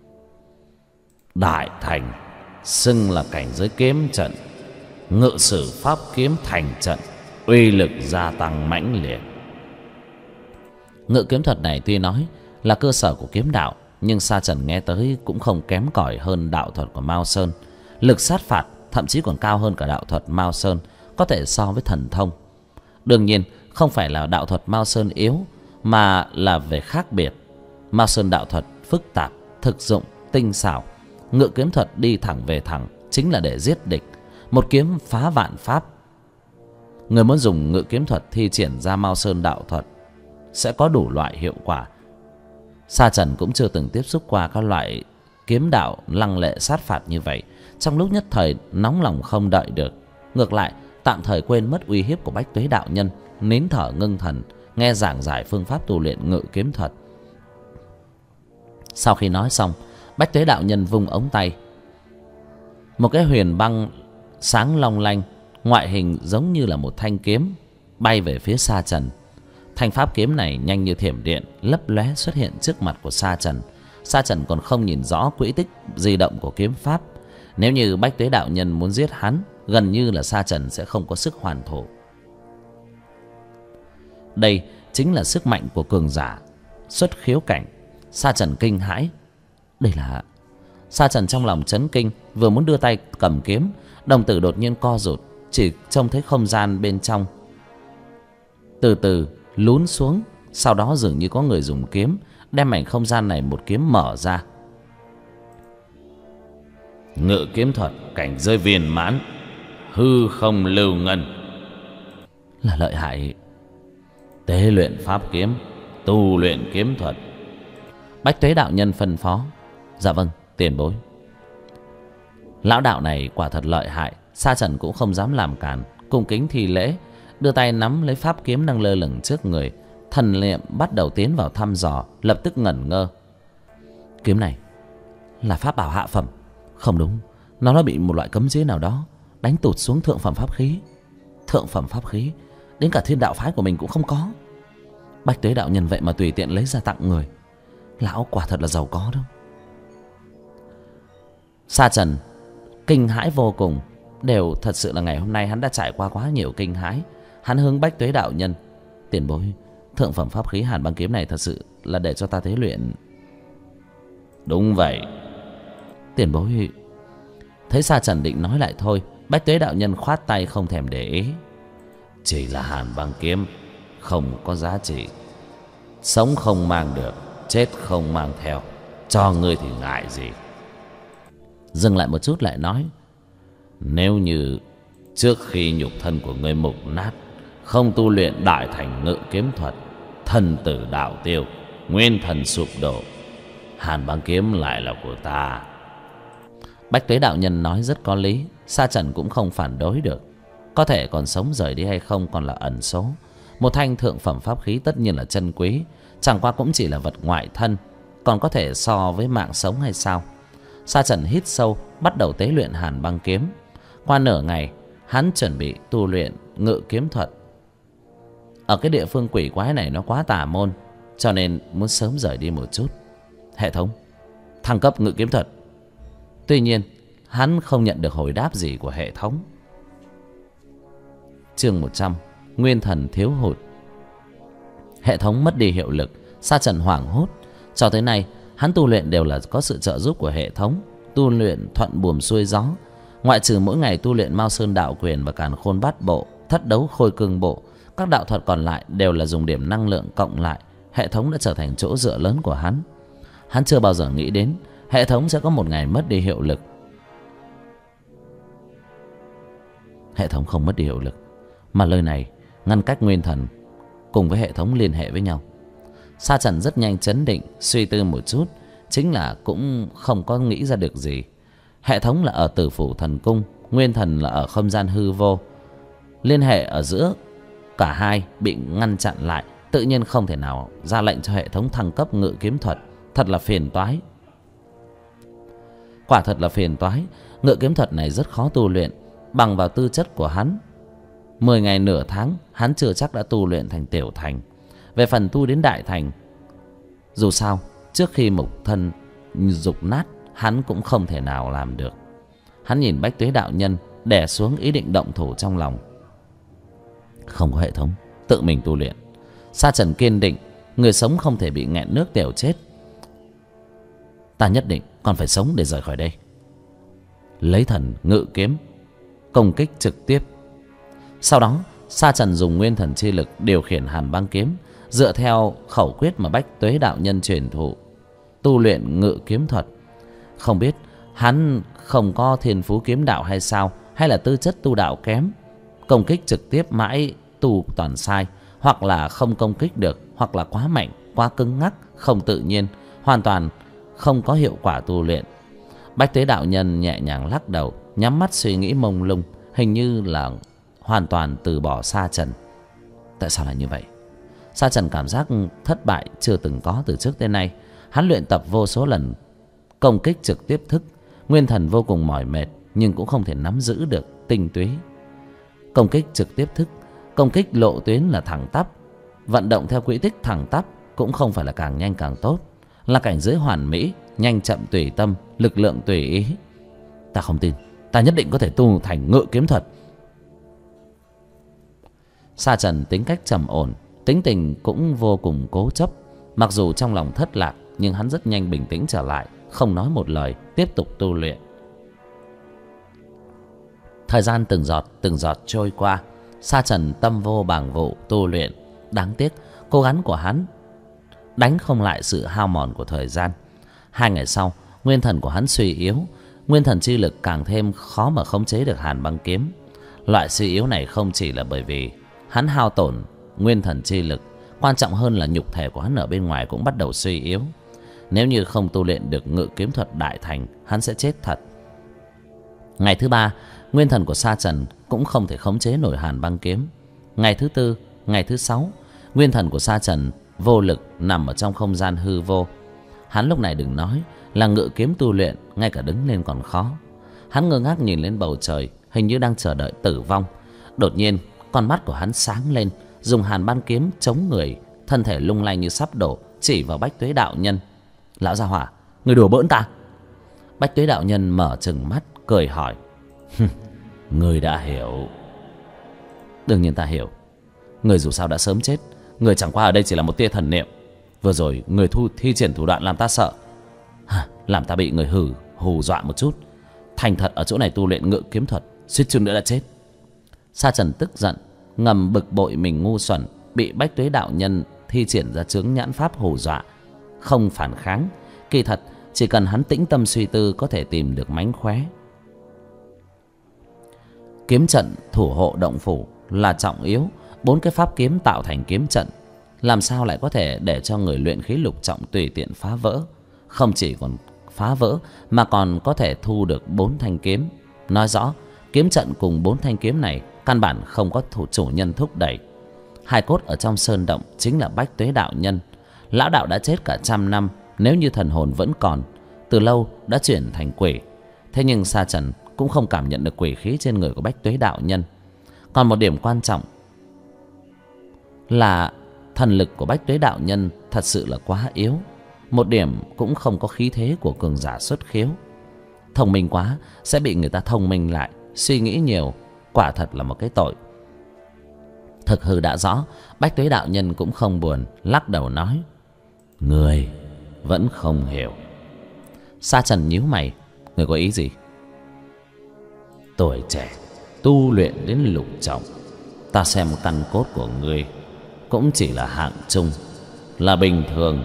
[SPEAKER 1] Đại thành xưng là cảnh giới kiếm trận, ngự sử pháp kiếm thành trận, uy lực gia tăng mãnh liệt. Ngự kiếm thuật này tuy nói là cơ sở của kiếm đạo, nhưng Sa Trần nghe tới cũng không kém cỏi hơn đạo thuật của Mao Sơn. Lực sát phạt thậm chí còn cao hơn cả đạo thuật Mao Sơn, có thể so với thần thông. Đương nhiên không phải là đạo thuật Mao Sơn yếu, mà là về khác biệt. Mao Sơn đạo thuật phức tạp, thực dụng, tinh xảo. Ngự kiếm thuật đi thẳng về thẳng, chính là để giết địch, một kiếm phá vạn pháp. Người muốn dùng ngự kiếm thuật thi triển ra Mao Sơn đạo thuật sẽ có đủ loại hiệu quả. Sa Trần cũng chưa từng tiếp xúc qua các loại kiếm đạo lăng lệ sát phạt như vậy. Trong lúc nhất thời nóng lòng không đợi được, ngược lại tạm thời quên mất uy hiếp của Bách Tuế đạo nhân, nín thở ngưng thần nghe giảng giải phương pháp tu luyện ngự kiếm thuật. Sau khi nói xong, Bách Tuế đạo nhân vung ống tay, một cái huyền băng sáng long lanh, ngoại hình giống như là một thanh kiếm, bay về phía Sa Trần. Thanh pháp kiếm này nhanh như thiểm điện, lấp lóe xuất hiện trước mặt của Sa Trần. Sa Trần còn không nhìn rõ quỹ tích di động của kiếm pháp. Nếu như Bách Tuế đạo nhân muốn giết hắn, gần như là Sa Trần sẽ không có sức hoàn thủ. Đây chính là sức mạnh của cường giả xuất khiếu cảnh. Sa Trần kinh hãi. Đây là... Sa Trần trong lòng chấn kinh, vừa muốn đưa tay cầm kiếm, đồng tử đột nhiên co rụt, chỉ trông thấy không gian bên trong từ từ lún xuống. Sau đó dường như có người dùng kiếm đem mảnh không gian này một kiếm mở ra. Ngự kiếm thuật cảnh giới viên mãn, hư không lưu ngân. Là lợi hại. Tế luyện pháp kiếm, tu luyện kiếm thuật. Bách Tuế đạo nhân phân phó. Dạ vâng, tiền bối. Lão đạo này quả thật lợi hại. Sa Trần cũng không dám làm cản, cung kính thi lễ, đưa tay nắm lấy pháp kiếm đang lơ lửng trước người. Thần niệm bắt đầu tiến vào thăm dò, lập tức ngẩn ngơ. Kiếm này là pháp bảo hạ phẩm. Không đúng, nó đã bị một loại cấm chế nào đó đánh tụt xuống thượng phẩm pháp khí. Thượng phẩm pháp khí, đến cả thiên đạo phái của mình cũng không có. Bách Tuế đạo nhân vậy mà tùy tiện lấy ra tặng người. Lão quả thật là giàu có đâu. Sa Trần kinh hãi vô cùng. Đều thật sự là ngày hôm nay hắn đã trải qua quá nhiều kinh hãi. Hắn hướng Bách Tuế đạo nhân. Tiền bối, thượng phẩm pháp khí Hàn băng kiếm này thật sự là để cho ta tế luyện. Đúng vậy. Tiền bối. Thấy Sa Trần định nói lại thôi, Bách Tuế đạo nhân khoát tay không thèm để ý. Chỉ là Hàn băng kiếm, không có giá trị. Sống không mang được, chết không mang theo, cho ngươi thì ngại gì.
[SPEAKER 2] Dừng lại một chút lại nói:
[SPEAKER 1] nếu như trước khi nhục thân của ngươi mục nát, không tu luyện đại thành ngự kiếm thuật, thân tử đạo tiêu, nguyên thần sụp đổ, Hàn Băng kiếm lại là của ta.
[SPEAKER 2] Bách Tuế đạo nhân nói rất có lý. Sa Trần cũng không phản đối được. Có thể còn sống rời đi hay không còn là ẩn số. Một thanh thượng phẩm pháp khí tất nhiên là chân quý, chẳng qua cũng chỉ là vật ngoại thân, còn có thể so với mạng sống hay sao? Sa Trần hít sâu, bắt đầu tế luyện Hàn Băng kiếm. Qua nửa ngày, hắn chuẩn bị tu luyện ngự kiếm thuật. Ở cái địa phương quỷ quái này nó quá tà môn, cho nên muốn sớm rời đi một chút. Hệ thống thăng cấp ngự kiếm thuật. Tuy nhiên hắn không nhận được hồi đáp gì của hệ thống. Chương 100: Nguyên thần thiếu hụt. Hệ thống mất đi hiệu lực, Sa Trần hoảng hốt. Cho tới nay hắn tu luyện đều là có sự trợ giúp của hệ thống, tu luyện thuận buồm xuôi gió. Ngoại trừ mỗi ngày tu luyện Mao Sơn đạo quyền và Càn Khôn bát bộ, Thất đấu khôi cương bộ, các đạo thuật còn lại đều là dùng điểm năng lượng cộng lại. Hệ thống đã trở thành chỗ dựa lớn của hắn. Hắn chưa bao giờ nghĩ đến hệ thống sẽ có một ngày mất đi hiệu lực. Hệ thống không mất đi hiệu lực, mà lời này ngăn cách nguyên thần cùng với hệ thống liên hệ với nhau. Sa Trần rất nhanh chấn định, suy tư một chút, chính là cũng không có nghĩ ra được gì. Hệ thống là ở Tử Phủ Thần Cung, nguyên thần là ở không gian hư vô. Liên hệ ở giữa cả hai bị ngăn chặn lại, tự nhiên không thể nào ra lệnh cho hệ thống thăng cấp ngự kiếm thuật. Thật là phiền toái. Quả thật là phiền toái. Ngự kiếm thuật này rất khó tu luyện. Bằng vào tư chất của hắn, 10 ngày nửa tháng hắn chưa chắc đã tu luyện thành tiểu thành. Về phần tu đến đại thành, dù sao trước khi mục thân dục nát, hắn cũng không thể nào làm được. Hắn nhìn Bách Tuế đạo nhân, đè xuống ý định động thủ trong lòng. Không có hệ thống, tự mình tu luyện. Sa Trần kiên định, người sống không thể bị nghẹn nước tiểu chết. Ta nhất định còn phải sống để rời khỏi đây. Lấy thần ngự kiếm, công kích trực tiếp. Sau đó Sa Trần dùng nguyên thần chi lực điều khiển Hàn Băng kiếm, dựa theo khẩu quyết mà Bách Tuế đạo nhân truyền thụ, tu luyện ngự kiếm thuật. Không biết hắn không có thiên phú kiếm đạo hay sao, hay là tư chất tu đạo kém. Công kích trực tiếp mãi tu toàn sai, hoặc là không công kích được, hoặc là quá mạnh, quá cứng ngắc, không tự nhiên, hoàn toàn không có hiệu quả tu luyện. Bách Tuế đạo nhân nhẹ nhàng lắc đầu, nhắm mắt suy nghĩ mông lung, hình như là hoàn toàn từ bỏ Sa Trần. Tại sao lại như vậy? Sa Trần cảm giác thất bại chưa từng có từ trước tới nay. Hắn luyện tập vô số lần công kích trực tiếp thức, nguyên thần vô cùng mỏi mệt, nhưng cũng không thể nắm giữ được tinh túy. Công kích trực tiếp thức, công kích lộ tuyến là thẳng tắp, vận động theo quỹ tích thẳng tắp, cũng không phải là càng nhanh càng tốt, là cảnh giới hoàn mỹ, nhanh chậm tùy tâm, lực lượng tùy ý. Ta không tin, ta nhất định có thể tu thành ngự kiếm thuật. Sa Trần tính cách trầm ổn, tính tình cũng vô cùng cố chấp. Mặc dù trong lòng thất lạc, nhưng hắn rất nhanh bình tĩnh trở lại, không nói một lời, tiếp tục tu luyện. Thời gian từng giọt trôi qua. Sa Trần tâm vô bảng vụ tu luyện. Đáng tiếc cố gắng của hắn đánh không lại sự hao mòn của thời gian. 2 ngày sau, nguyên thần của hắn suy yếu, nguyên thần chi lực càng thêm khó mà khống chế được Hàn Băng kiếm. Loại suy yếu này không chỉ là bởi vì hắn hao tổn nguyên thần chi lực, quan trọng hơn là nhục thể của hắn ở bên ngoài cũng bắt đầu suy yếu. Nếu như không tu luyện được ngự kiếm thuật đại thành, hắn sẽ chết thật. Ngày thứ 3, nguyên thần của Sa Trần cũng không thể khống chế nổi Hàn Băng kiếm. Ngày thứ 4, ngày thứ 6, nguyên thần của Sa Trần vô lực nằm ở trong không gian hư vô. Hắn lúc này đừng nói là ngự kiếm tu luyện, ngay cả đứng lên còn khó. Hắn ngơ ngác nhìn lên bầu trời, hình như đang chờ đợi tử vong. Đột nhiên con mắt của hắn sáng lên, dùng Hàn Băng kiếm chống người, thân thể lung lay như sắp đổ, chỉ vào Bách Tuế đạo nhân. Lão gia hỏa, người đùa bỡn ta? Bách Tuế đạo nhân mở trừng mắt cười hỏi. Người đã hiểu. Đương nhiên ta hiểu. Người dù sao đã sớm chết, người chẳng qua ở đây chỉ là một tia thần niệm. Vừa rồi người thi triển thủ đoạn làm ta sợ, làm ta bị người hù dọa một chút. Thành thật ở chỗ này tu luyện ngự kiếm thuật, suýt chút nữa đã chết. Sa Trần tức giận, ngầm bực bội mình ngu xuẩn, bị Bách Tuế đạo nhân thi triển ra chướng nhãn pháp hù dọa, không phản kháng. Kỳ thật chỉ cần hắn tĩnh tâm suy tư có thể tìm được mánh khóe. Kiếm trận thủ hộ động phủ là trọng yếu. 4 cái pháp kiếm tạo thành kiếm trận, làm sao lại có thể để cho người luyện khí lục trọng tùy tiện phá vỡ. Không chỉ còn phá vỡ mà còn có thể thu được 4 thanh kiếm. Nói rõ kiếm trận cùng 4 thanh kiếm này căn bản không có chủ nhân thúc đẩy. Hài cốt ở trong sơn động chính là Bách Tuế đạo nhân. Lão đạo đã chết cả 100 năm, nếu như thần hồn vẫn còn, từ lâu đã chuyển thành quỷ. Thế nhưng Sa Trần cũng không cảm nhận được quỷ khí trên người của Bách Tuế đạo nhân. Còn một điểm quan trọng là thần lực của Bách Tuế đạo nhân thật sự là quá yếu. Một điểm cũng không có khí thế của cường giả xuất khiếu. Thông minh quá sẽ bị người ta thông minh lại. Suy nghĩ nhiều quả thật là một cái tội. Thực hư đã rõ, Bách Tuế đạo nhân cũng không buồn, lắc đầu nói: người vẫn không hiểu. Sa Trần nhíu mày: người có ý gì? Tuổi trẻ tu luyện đến lục trọng, ta xem căn cốt của ngươi cũng chỉ là hạng trung, là bình thường.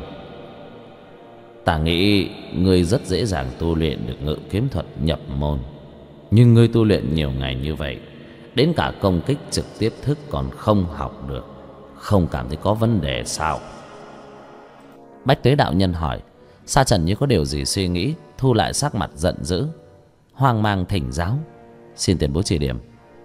[SPEAKER 2] Ta nghĩ ngươi rất dễ dàng tu luyện được ngự kiếm thuật nhập môn. Nhưng ngươi tu luyện nhiều ngày như vậy, đến cả công kích trực tiếp thức còn không học được, không cảm thấy có vấn đề sao? Bách Tuế đạo nhân hỏi. Sa Trần như có điều gì suy nghĩ, thu lại sắc mặt giận dữ, hoang mang thỉnh giáo: xin tiền bối chỉ điểm.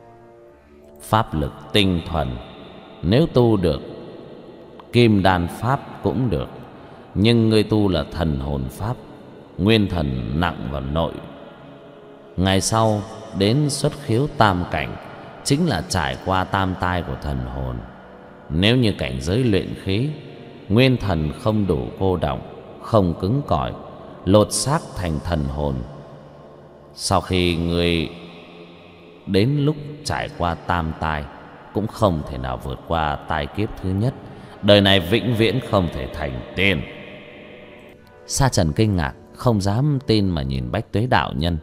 [SPEAKER 2] Pháp lực tinh thuần, nếu tu được kim đan pháp cũng được. Nhưng ngươi tu là thần hồn pháp, nguyên thần nặng vào nội. Ngày sau đến xuất khiếu tam cảnh, chính là trải qua tam tai của thần hồn. Nếu như cảnh giới luyện khí, nguyên thần không đủ cô đọng, không cứng cỏi, lột xác thành thần hồn. Sau khi ngươi đến lúc trải qua tam tai, cũng không thể nào vượt qua tai kiếp thứ nhất. Đời này vĩnh viễn không thể thành tiên. Sa Trần kinh ngạc, không dám tin mà nhìn Bách Tuế đạo nhân.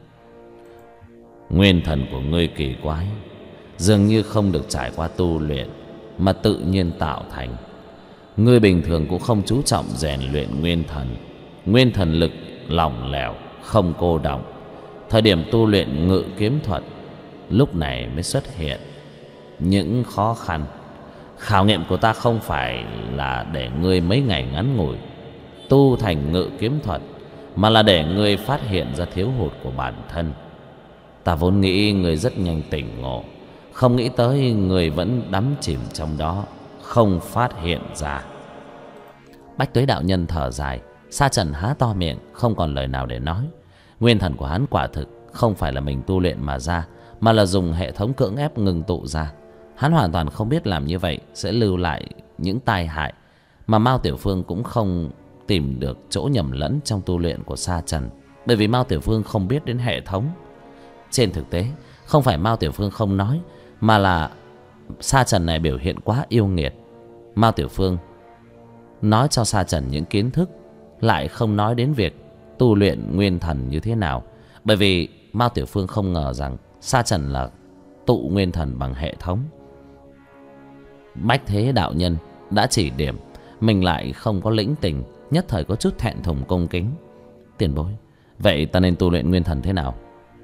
[SPEAKER 2] Nguyên thần của ngươi kỳ quái, dường như không được trải qua tu luyện mà tự nhiên tạo thành. Ngươi bình thường cũng không chú trọng rèn luyện nguyên thần. Nguyên thần lực lỏng lẻo, không cô đọng. Thời điểm tu luyện ngự kiếm thuật, lúc này mới xuất hiện những khó khăn. Khảo nghiệm của ta không phải là để ngươi mấy ngày ngắn ngủi tu thành ngự kiếm thuật, mà là để ngươi phát hiện ra thiếu hụt của bản thân. Ta vốn nghĩ ngươi rất nhanh tỉnh ngộ, không nghĩ tới ngươi vẫn đắm chìm trong đó, không phát hiện ra. Bách Tuế đạo nhân thở dài. Sa Trần há to miệng, không còn lời nào để nói. Nguyên thần của hắn quả thực không phải là mình tu luyện mà ra, mà là dùng hệ thống cưỡng ép ngừng tụ ra. Hắn hoàn toàn không biết làm như vậy sẽ lưu lại những tai hại, mà Mao Tiểu Phương cũng không tìm được chỗ nhầm lẫn trong tu luyện của Sa Trần, bởi vì Mao Tiểu Phương không biết đến hệ thống. Trên thực tế không phải Mao Tiểu Phương không nói, mà là Sa Trần này biểu hiện quá yêu nghiệt. Mao Tiểu Phương nói cho Sa Trần những kiến thức, lại không nói đến việc tu luyện nguyên thần như thế nào, bởi vì Mao Tiểu Phương không ngờ rằng Sa Trần là tụ nguyên thần bằng hệ thống. Bách Thế đạo nhân đã chỉ điểm, mình lại không có lĩnh tình, nhất thời có chút thẹn thùng cung kính: tiền bối, vậy ta nên tu luyện nguyên thần thế nào?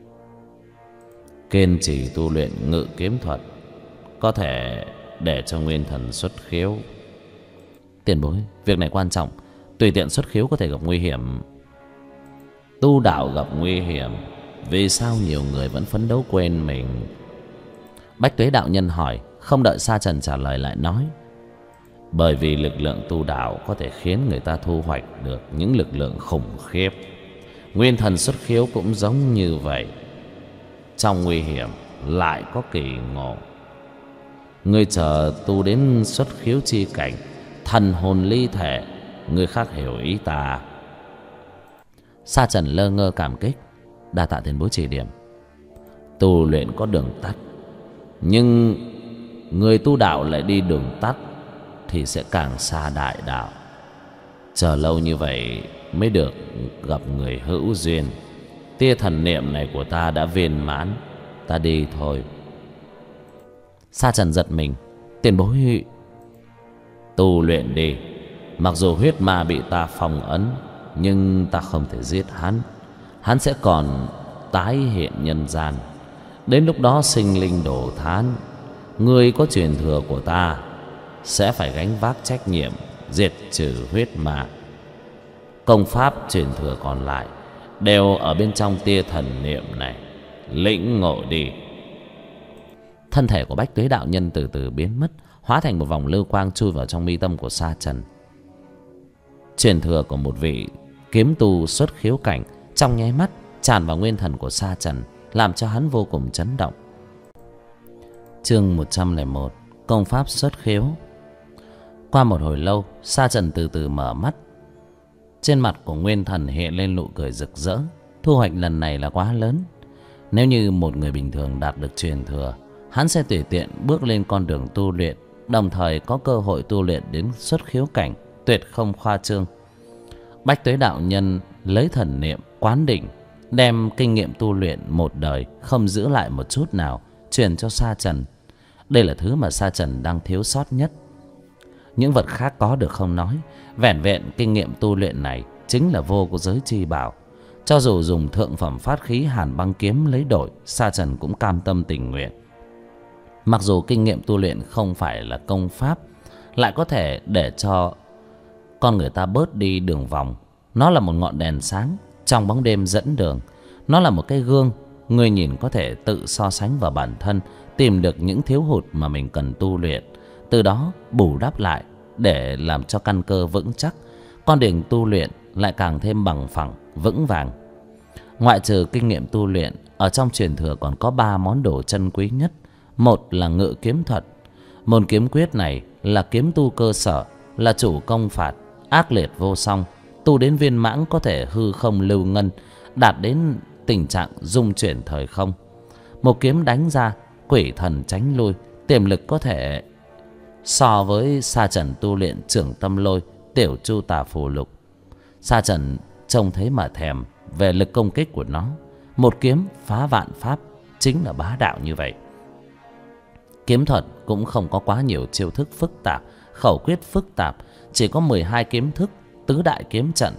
[SPEAKER 2] Kiên trì tu luyện ngự kiếm thuật, có thể để cho nguyên thần xuất khiếu. Tiền bối, việc này quan trọng, tùy tiện xuất khiếu có thể gặp nguy hiểm. Tu đạo gặp nguy hiểm, vì sao nhiều người vẫn phấn đấu quên mình? Bách Tuế đạo nhân hỏi. Không đợi Sa Trần trả lời lại nói: bởi vì lực lượng tu đạo có thể khiến người ta thu hoạch được những lực lượng khủng khiếp. Nguyên thần xuất khiếu cũng giống như vậy. Trong nguy hiểm lại có kỳ ngộ. Ngươi chờ tu đến xuất khiếu chi cảnh, thần hồn ly thể, ngươi khác hiểu ý ta. Sa Trần lơ ngơ cảm kích: đa tạ tiền bối chỉ điểm. Tu luyện có đường tắt, nhưng người tu đạo lại đi đường tắt thì sẽ càng xa đại đạo. Chờ lâu như vậy mới được gặp người hữu duyên. Tia thần niệm này của ta đã viên mãn, ta đi thôi. Sa Trần giật mình: tiền bối.
[SPEAKER 1] Tu luyện đi. Mặc dù huyết ma bị ta phong ấn, nhưng ta không thể giết hắn. Hắn sẽ còn tái hiện nhân gian. Đến lúc đó sinh linh đổ thán, ngươi có truyền thừa của ta sẽ phải gánh vác trách nhiệm diệt trừ huyết ma. Công pháp truyền thừa còn lại đều ở bên trong tia thần niệm này. Lĩnh ngộ đi.
[SPEAKER 2] Thân thể của Bách Tuế đạo nhân từ từ biến mất, hóa thành một vòng lưu quang chui vào trong mi tâm của Sa Trần. Truyền thừa của một vị kiếm tu xuất khiếu cảnh trong nháy mắt tràn vào nguyên thần của Sa Trần, làm cho hắn vô cùng chấn động. Chương 101: Công pháp xuất khiếu. Qua một hồi lâu, Sa Trần từ từ mở mắt. Trên mặt của nguyên thần hiện lên nụ cười rực rỡ. Thu hoạch lần này là quá lớn. Nếu như một người bình thường đạt được truyền thừa, hắn sẽ tùy tiện bước lên con đường tu luyện, đồng thời có cơ hội tu luyện đến xuất khiếu cảnh, tuyệt không khoa trương. Bách Tuế đạo nhân lấy thần niệm quán đỉnh, đem kinh nghiệm tu luyện một đời không giữ lại một chút nào truyền cho Sa Trần. Đây là thứ mà Sa Trần đang thiếu sót nhất. Những vật khác có được không nói, vẻn vẹn kinh nghiệm tu luyện này chính là vô giới chi bảo. Cho dù dùng thượng phẩm pháp khí Hàn Băng kiếm lấy đổi, Sa Trần cũng cam tâm tình nguyện. Mặc dù kinh nghiệm tu luyện không phải là công pháp, lại có thể để cho con người ta bớt đi đường vòng. Nó là một ngọn đèn sáng trong bóng đêm dẫn đường. Nó là một cái gương, người nhìn có thể tự so sánh vào bản thân, tìm được những thiếu hụt mà mình cần tu luyện, từ đó bù đắp lại để làm cho căn cơ vững chắc. Con đường tu luyện lại càng thêm bằng phẳng, vững vàng. Ngoại trừ kinh nghiệm tu luyện, ở trong truyền thừa còn có 3 món đồ chân quý nhất. Một là ngự kiếm thuật. Môn kiếm quyết này là kiếm tu cơ sở, là chủ công phạt, ác liệt vô song. Tu đến viên mãn có thể hư không lưu ngân, đạt đến tình trạng dung chuyển thời không. Một kiếm đánh ra, quỷ thần tránh lui, tiềm lực có thể so với Sa Trần tu luyện trưởng tâm lôi, tiểu chu tà phù lục. Sa Trần trông thấy mà thèm về lực công kích của nó. Một kiếm phá vạn pháp, chính là bá đạo như vậy. Kiếm thuật cũng không có quá nhiều chiêu thức phức tạp, khẩu quyết phức tạp, chỉ có 12 kiếm thức, tứ đại kiếm trận.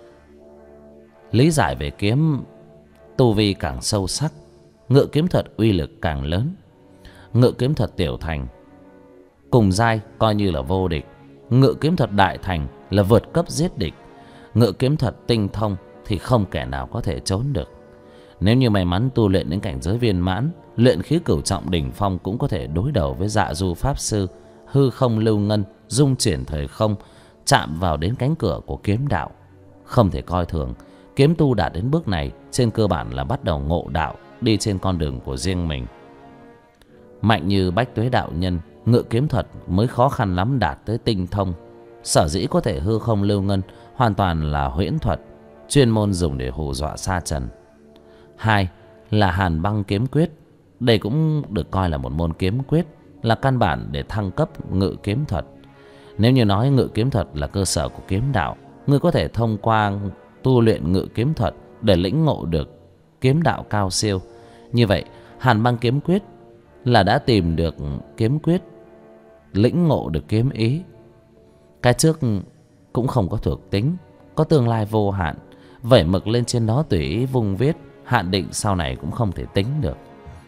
[SPEAKER 2] Lý giải về kiếm, tu vi càng sâu sắc, ngự kiếm thuật uy lực càng lớn. Ngự kiếm thuật tiểu thành, cùng giai coi như là vô địch. Ngự kiếm thuật đại thành là vượt cấp giết địch. Ngự kiếm thuật tinh thông thì không kẻ nào có thể trốn được. Nếu như may mắn tu luyện đến cảnh giới viên mãn, luyện khí cửu trọng đỉnh phong cũng có thể đối đầu với Dạ Du pháp sư, hư không lưu ngân, dung chuyển thời không, chạm vào đến cánh cửa của kiếm đạo. Không thể coi thường, kiếm tu đạt đến bước này trên cơ bản là bắt đầu ngộ đạo, đi trên con đường của riêng mình. Mạnh như Bách Tuế đạo nhân, ngự kiếm thuật mới khó khăn lắm đạt tới tinh thông. Sở dĩ có thể hư không lưu ngân hoàn toàn là huyễn thuật, chuyên môn dùng để hù dọa Sa Trần. Hai là Hàn Băng kiếm quyết. Đây cũng được coi là một môn kiếm quyết, là căn bản để thăng cấp ngự kiếm thuật. Nếu như nói ngự kiếm thuật là cơ sở của kiếm đạo, ngươi có thể thông qua tu luyện ngự kiếm thuật để lĩnh ngộ được kiếm đạo cao siêu. Như vậy Hàn Băng kiếm quyết là đã tìm được kiếm quyết, lĩnh ngộ được kiếm ý. Cái trước cũng không có thuộc tính, có tương lai vô hạn, vẩy mực lên trên đó tùy ý vung viết, hạn định sau này cũng không thể tính được.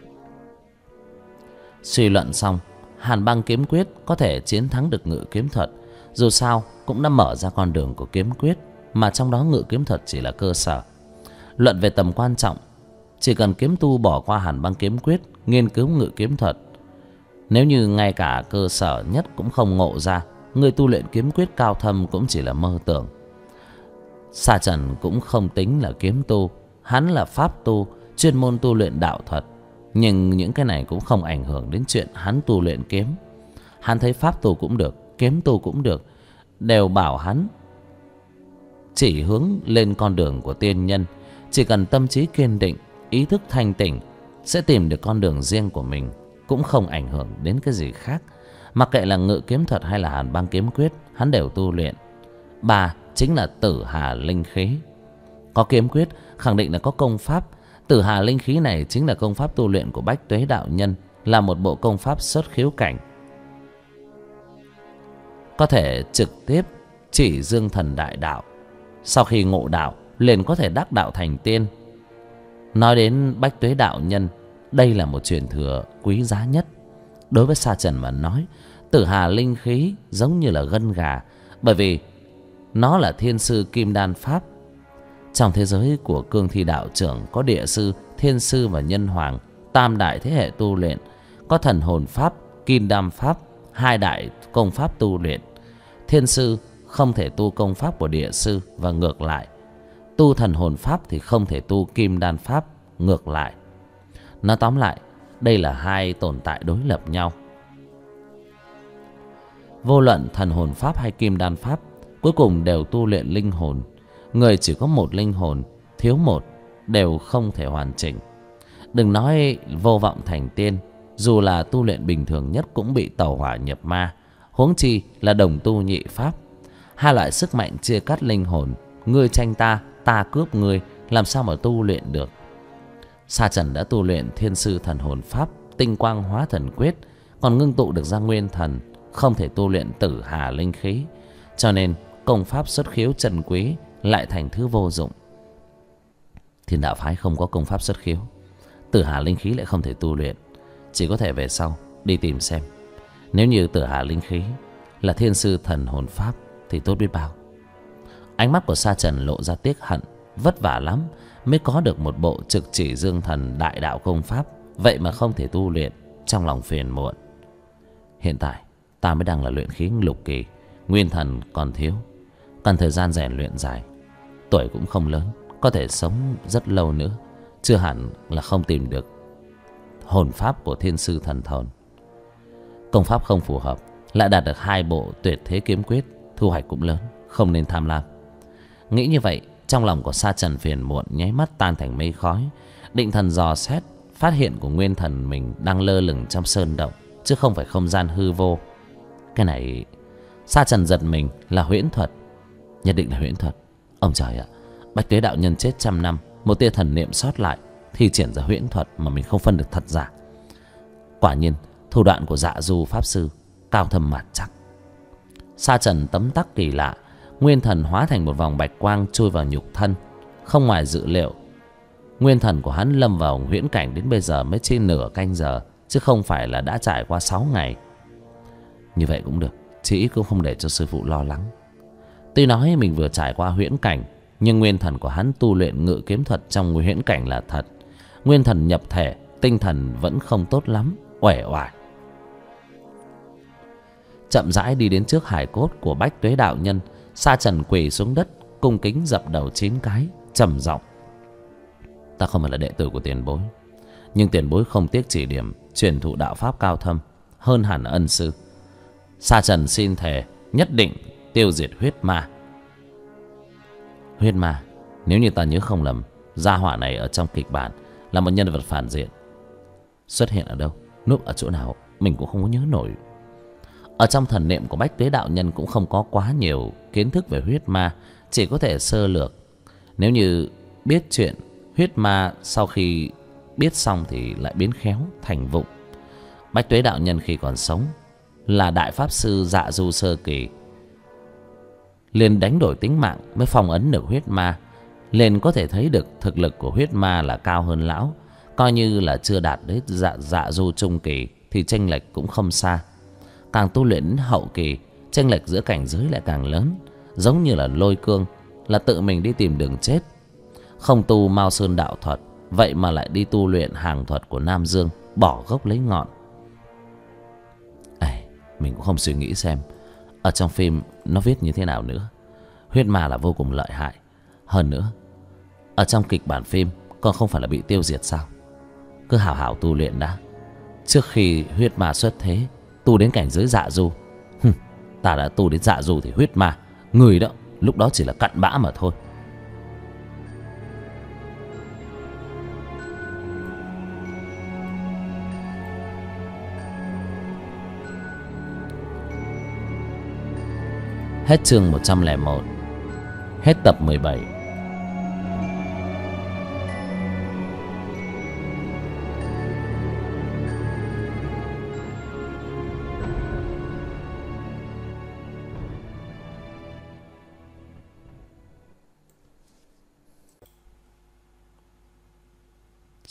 [SPEAKER 2] Suy luận xong, Hàn Băng kiếm quyết có thể chiến thắng được ngự kiếm thuật. Dù sao cũng đã mở ra con đường của kiếm quyết, mà trong đó ngự kiếm thuật chỉ là cơ sở. Luận về tầm quan trọng, chỉ cần kiếm tu bỏ qua Hàn Băng kiếm quyết, nghiên cứu ngự kiếm thuật, nếu như ngay cả cơ sở nhất cũng không ngộ ra, người tu luyện kiếm quyết cao thâm cũng chỉ là mơ tưởng. Sa Trần cũng không tính là kiếm tu, hắn là pháp tu, chuyên môn tu luyện đạo thuật. Nhưng những cái này cũng không ảnh hưởng đến chuyện hắn tu luyện kiếm. Hắn thấy pháp tu cũng được, kiếm tu cũng được, đều bảo hắn chỉ hướng lên con đường của tiên nhân. Chỉ cần tâm trí kiên định, ý thức thanh tỉnh, sẽ tìm được con đường riêng của mình, cũng không ảnh hưởng đến cái gì khác. Mặc kệ là ngự kiếm thuật hay là Hàn Băng kiếm quyết, hắn đều tu luyện. Ba chính là Tử Hà linh khí. Có kiếm quyết khẳng định là có công pháp. Tử Hà linh khí này chính là công pháp tu luyện của Bách Tuế đạo nhân, là một bộ công pháp xuất khiếu cảnh. có thể trực tiếp chỉ dương thần đại đạo. Sau khi ngộ đạo liền có thể đắc đạo thành tiên. Nói đến Bách Tuế đạo nhân, đây là một truyền thừa quý giá nhất. Đối với Sa Trần mà nói, Tử Hà linh khí giống như là gân gà, bởi vì nó là thiên sư kim đan pháp. Trong thế giới của cương thi đạo trưởng có địa sư, thiên sư và nhân hoàng, tam đại thế hệ tu luyện. Có thần hồn pháp, kim đan pháp, hai đại công pháp tu luyện. Thiên sư không thể tu công pháp của địa sư và ngược lại. Tu thần hồn pháp thì không thể tu kim đan pháp ngược lại. Nói tóm lại, đây là hai tồn tại đối lập nhau. Vô luận thần hồn pháp hay kim đan pháp, cuối cùng đều tu luyện linh hồn. Người chỉ có một linh hồn, thiếu một đều không thể hoàn chỉnh. Đừng nói vô vọng thành tiên, dù là tu luyện bình thường nhất cũng bị tẩu hỏa nhập ma, huống chi là đồng tu nhị pháp. Hai loại sức mạnh chia cắt linh hồn, ngươi tranh ta, ta cướp ngươi, làm sao mà tu luyện được. Sa Trần đã tu luyện thiên sư thần hồn pháp, tinh quang hóa thần quyết, còn ngưng tụ được ra nguyên thần, không thể tu luyện tử hà linh khí, cho nên công pháp xuất khiếu trần quý lại thành thứ vô dụng. Thiên đạo phái không có công pháp xuất khiếu, tử hà linh khí lại không thể tu luyện, chỉ có thể về sau đi tìm xem. Nếu như tử hà linh khí là thiên sư thần hồn pháp thì tốt biết bao. Ánh mắt của Sa Trần lộ ra tiếc hận, vất vả lắm mới có được một bộ trực chỉ dương thần đại đạo công pháp, vậy mà không thể tu luyện, trong lòng phiền muộn. Hiện tại ta mới đang là luyện khí lục kỳ, nguyên thần còn thiếu, cần thời gian rèn luyện dài. Tuổi cũng không lớn, có thể sống rất lâu nữa, chưa hẳn là không tìm được hồn pháp của thiên sư thần hồn. Công pháp không phù hợp, lại đạt được hai bộ tuyệt thế kiếm quyết, thu hoạch cũng lớn, không nên tham lam. Nghĩ như vậy, trong lòng của Sa Trần phiền muộn nháy mắt tan thành mây khói. Định thần dò xét, phát hiện của nguyên thần mình đang lơ lửng trong sơn động, chứ không phải không gian hư vô. Cái này, Sa Trần giật mình, là huyễn thuật. Nhất định là huyễn thuật. Ông trời ạ, Bách Tuế đạo nhân chết 100 năm, một tia thần niệm sót lại thi triển ra huyễn thuật mà mình không phân được thật giả. Quả nhiên thủ đoạn của Dạ Du pháp sư cao thâm mạt chắc. Sa Trần tấm tắc kỳ lạ, nguyên thần hóa thành một vòng bạch quang chui vào nhục thân. Không ngoài dự liệu, nguyên thần của hắn lâm vào huyễn cảnh đến bây giờ mới chỉ nửa canh giờ, chứ không phải là đã trải qua 6 ngày. Như vậy cũng được, chỉ ít cũng không để cho sư phụ lo lắng. Tuy nói mình vừa trải qua huyễn cảnh, nhưng nguyên thần của hắn tu luyện ngự kiếm thuật trong huyễn cảnh là thật. Nguyên thần nhập thể, tinh thần vẫn không tốt lắm, uể oải. Chậm rãi đi đến trước hải cốt của Bách Tuế đạo nhân, Sa Trần quỳ xuống đất, cung kính dập đầu 9 cái, trầm giọng: ta không phải là đệ tử của tiền bối, nhưng tiền bối không tiếc chỉ điểm, truyền thụ đạo pháp cao thâm, hơn hẳn ân sư. Sa Trần xin thề nhất định tiêu diệt huyết ma. Huyết ma, nếu như ta nhớ không lầm, gia hỏa này ở trong kịch bản là một nhân vật phản diện. Xuất hiện ở đâu, núp ở chỗ nào, mình cũng không có nhớ nổi. Ở trong thần niệm của Bách Tuế đạo nhân cũng không có quá nhiều kiến thức về huyết ma, chỉ có thể sơ lược. Nếu như biết chuyện huyết ma, sau khi biết xong thì lại biến khéo thành vụng. Bách Tuế đạo nhân khi còn sống là đại pháp sư Dạ Du sơ kỳ, liền đánh đổi tính mạng mới phong ấn được huyết ma, liền có thể thấy được thực lực của huyết ma là cao hơn lão. Coi như là chưa đạt đến Dạ Du trung kỳ thì chênh lệch cũng không xa. Càng tu luyện đến hậu kỳ, chênh lệch giữa cảnh giới lại càng lớn, giống như là Lôi Cương là tự mình đi tìm đường chết, không tu Mao Sơn đạo thuật, vậy mà lại đi tu luyện hàng thuật của Nam Dương, bỏ gốc lấy ngọn. Mình cũng không suy nghĩ xem ở trong phim nó viết như thế nào nữa. Huyết ma là vô cùng lợi hại. Hơn nữa, ở trong kịch bản phim còn không phải là bị tiêu diệt sao? Cứ hào hào tu luyện đã, trước khi huyết ma xuất thế, tu đến cảnh giới Dạ Du. Ta đã tu đến Dạ Du thì huyết ma, người đó lúc đó chỉ là cặn bã mà thôi. Hết chương 101. Hết tập 17.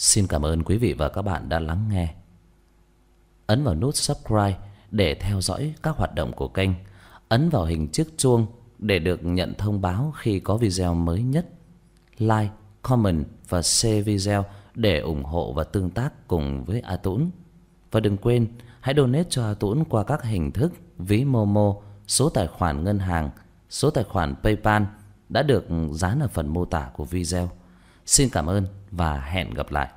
[SPEAKER 1] Xin cảm ơn quý vị và các bạn đã lắng nghe. Ấn vào nút subscribe để theo dõi các hoạt động của kênh. Ấn vào hình chiếc chuông để được nhận thông báo khi có video mới nhất. Like, comment và share video để ủng hộ và tương tác cùng với A Tũng. Và đừng quên hãy donate cho A Tũng qua các hình thức ví Momo, số tài khoản ngân hàng, số tài khoản PayPal đã được dán ở phần mô tả của video. Xin cảm ơn và hẹn gặp lại.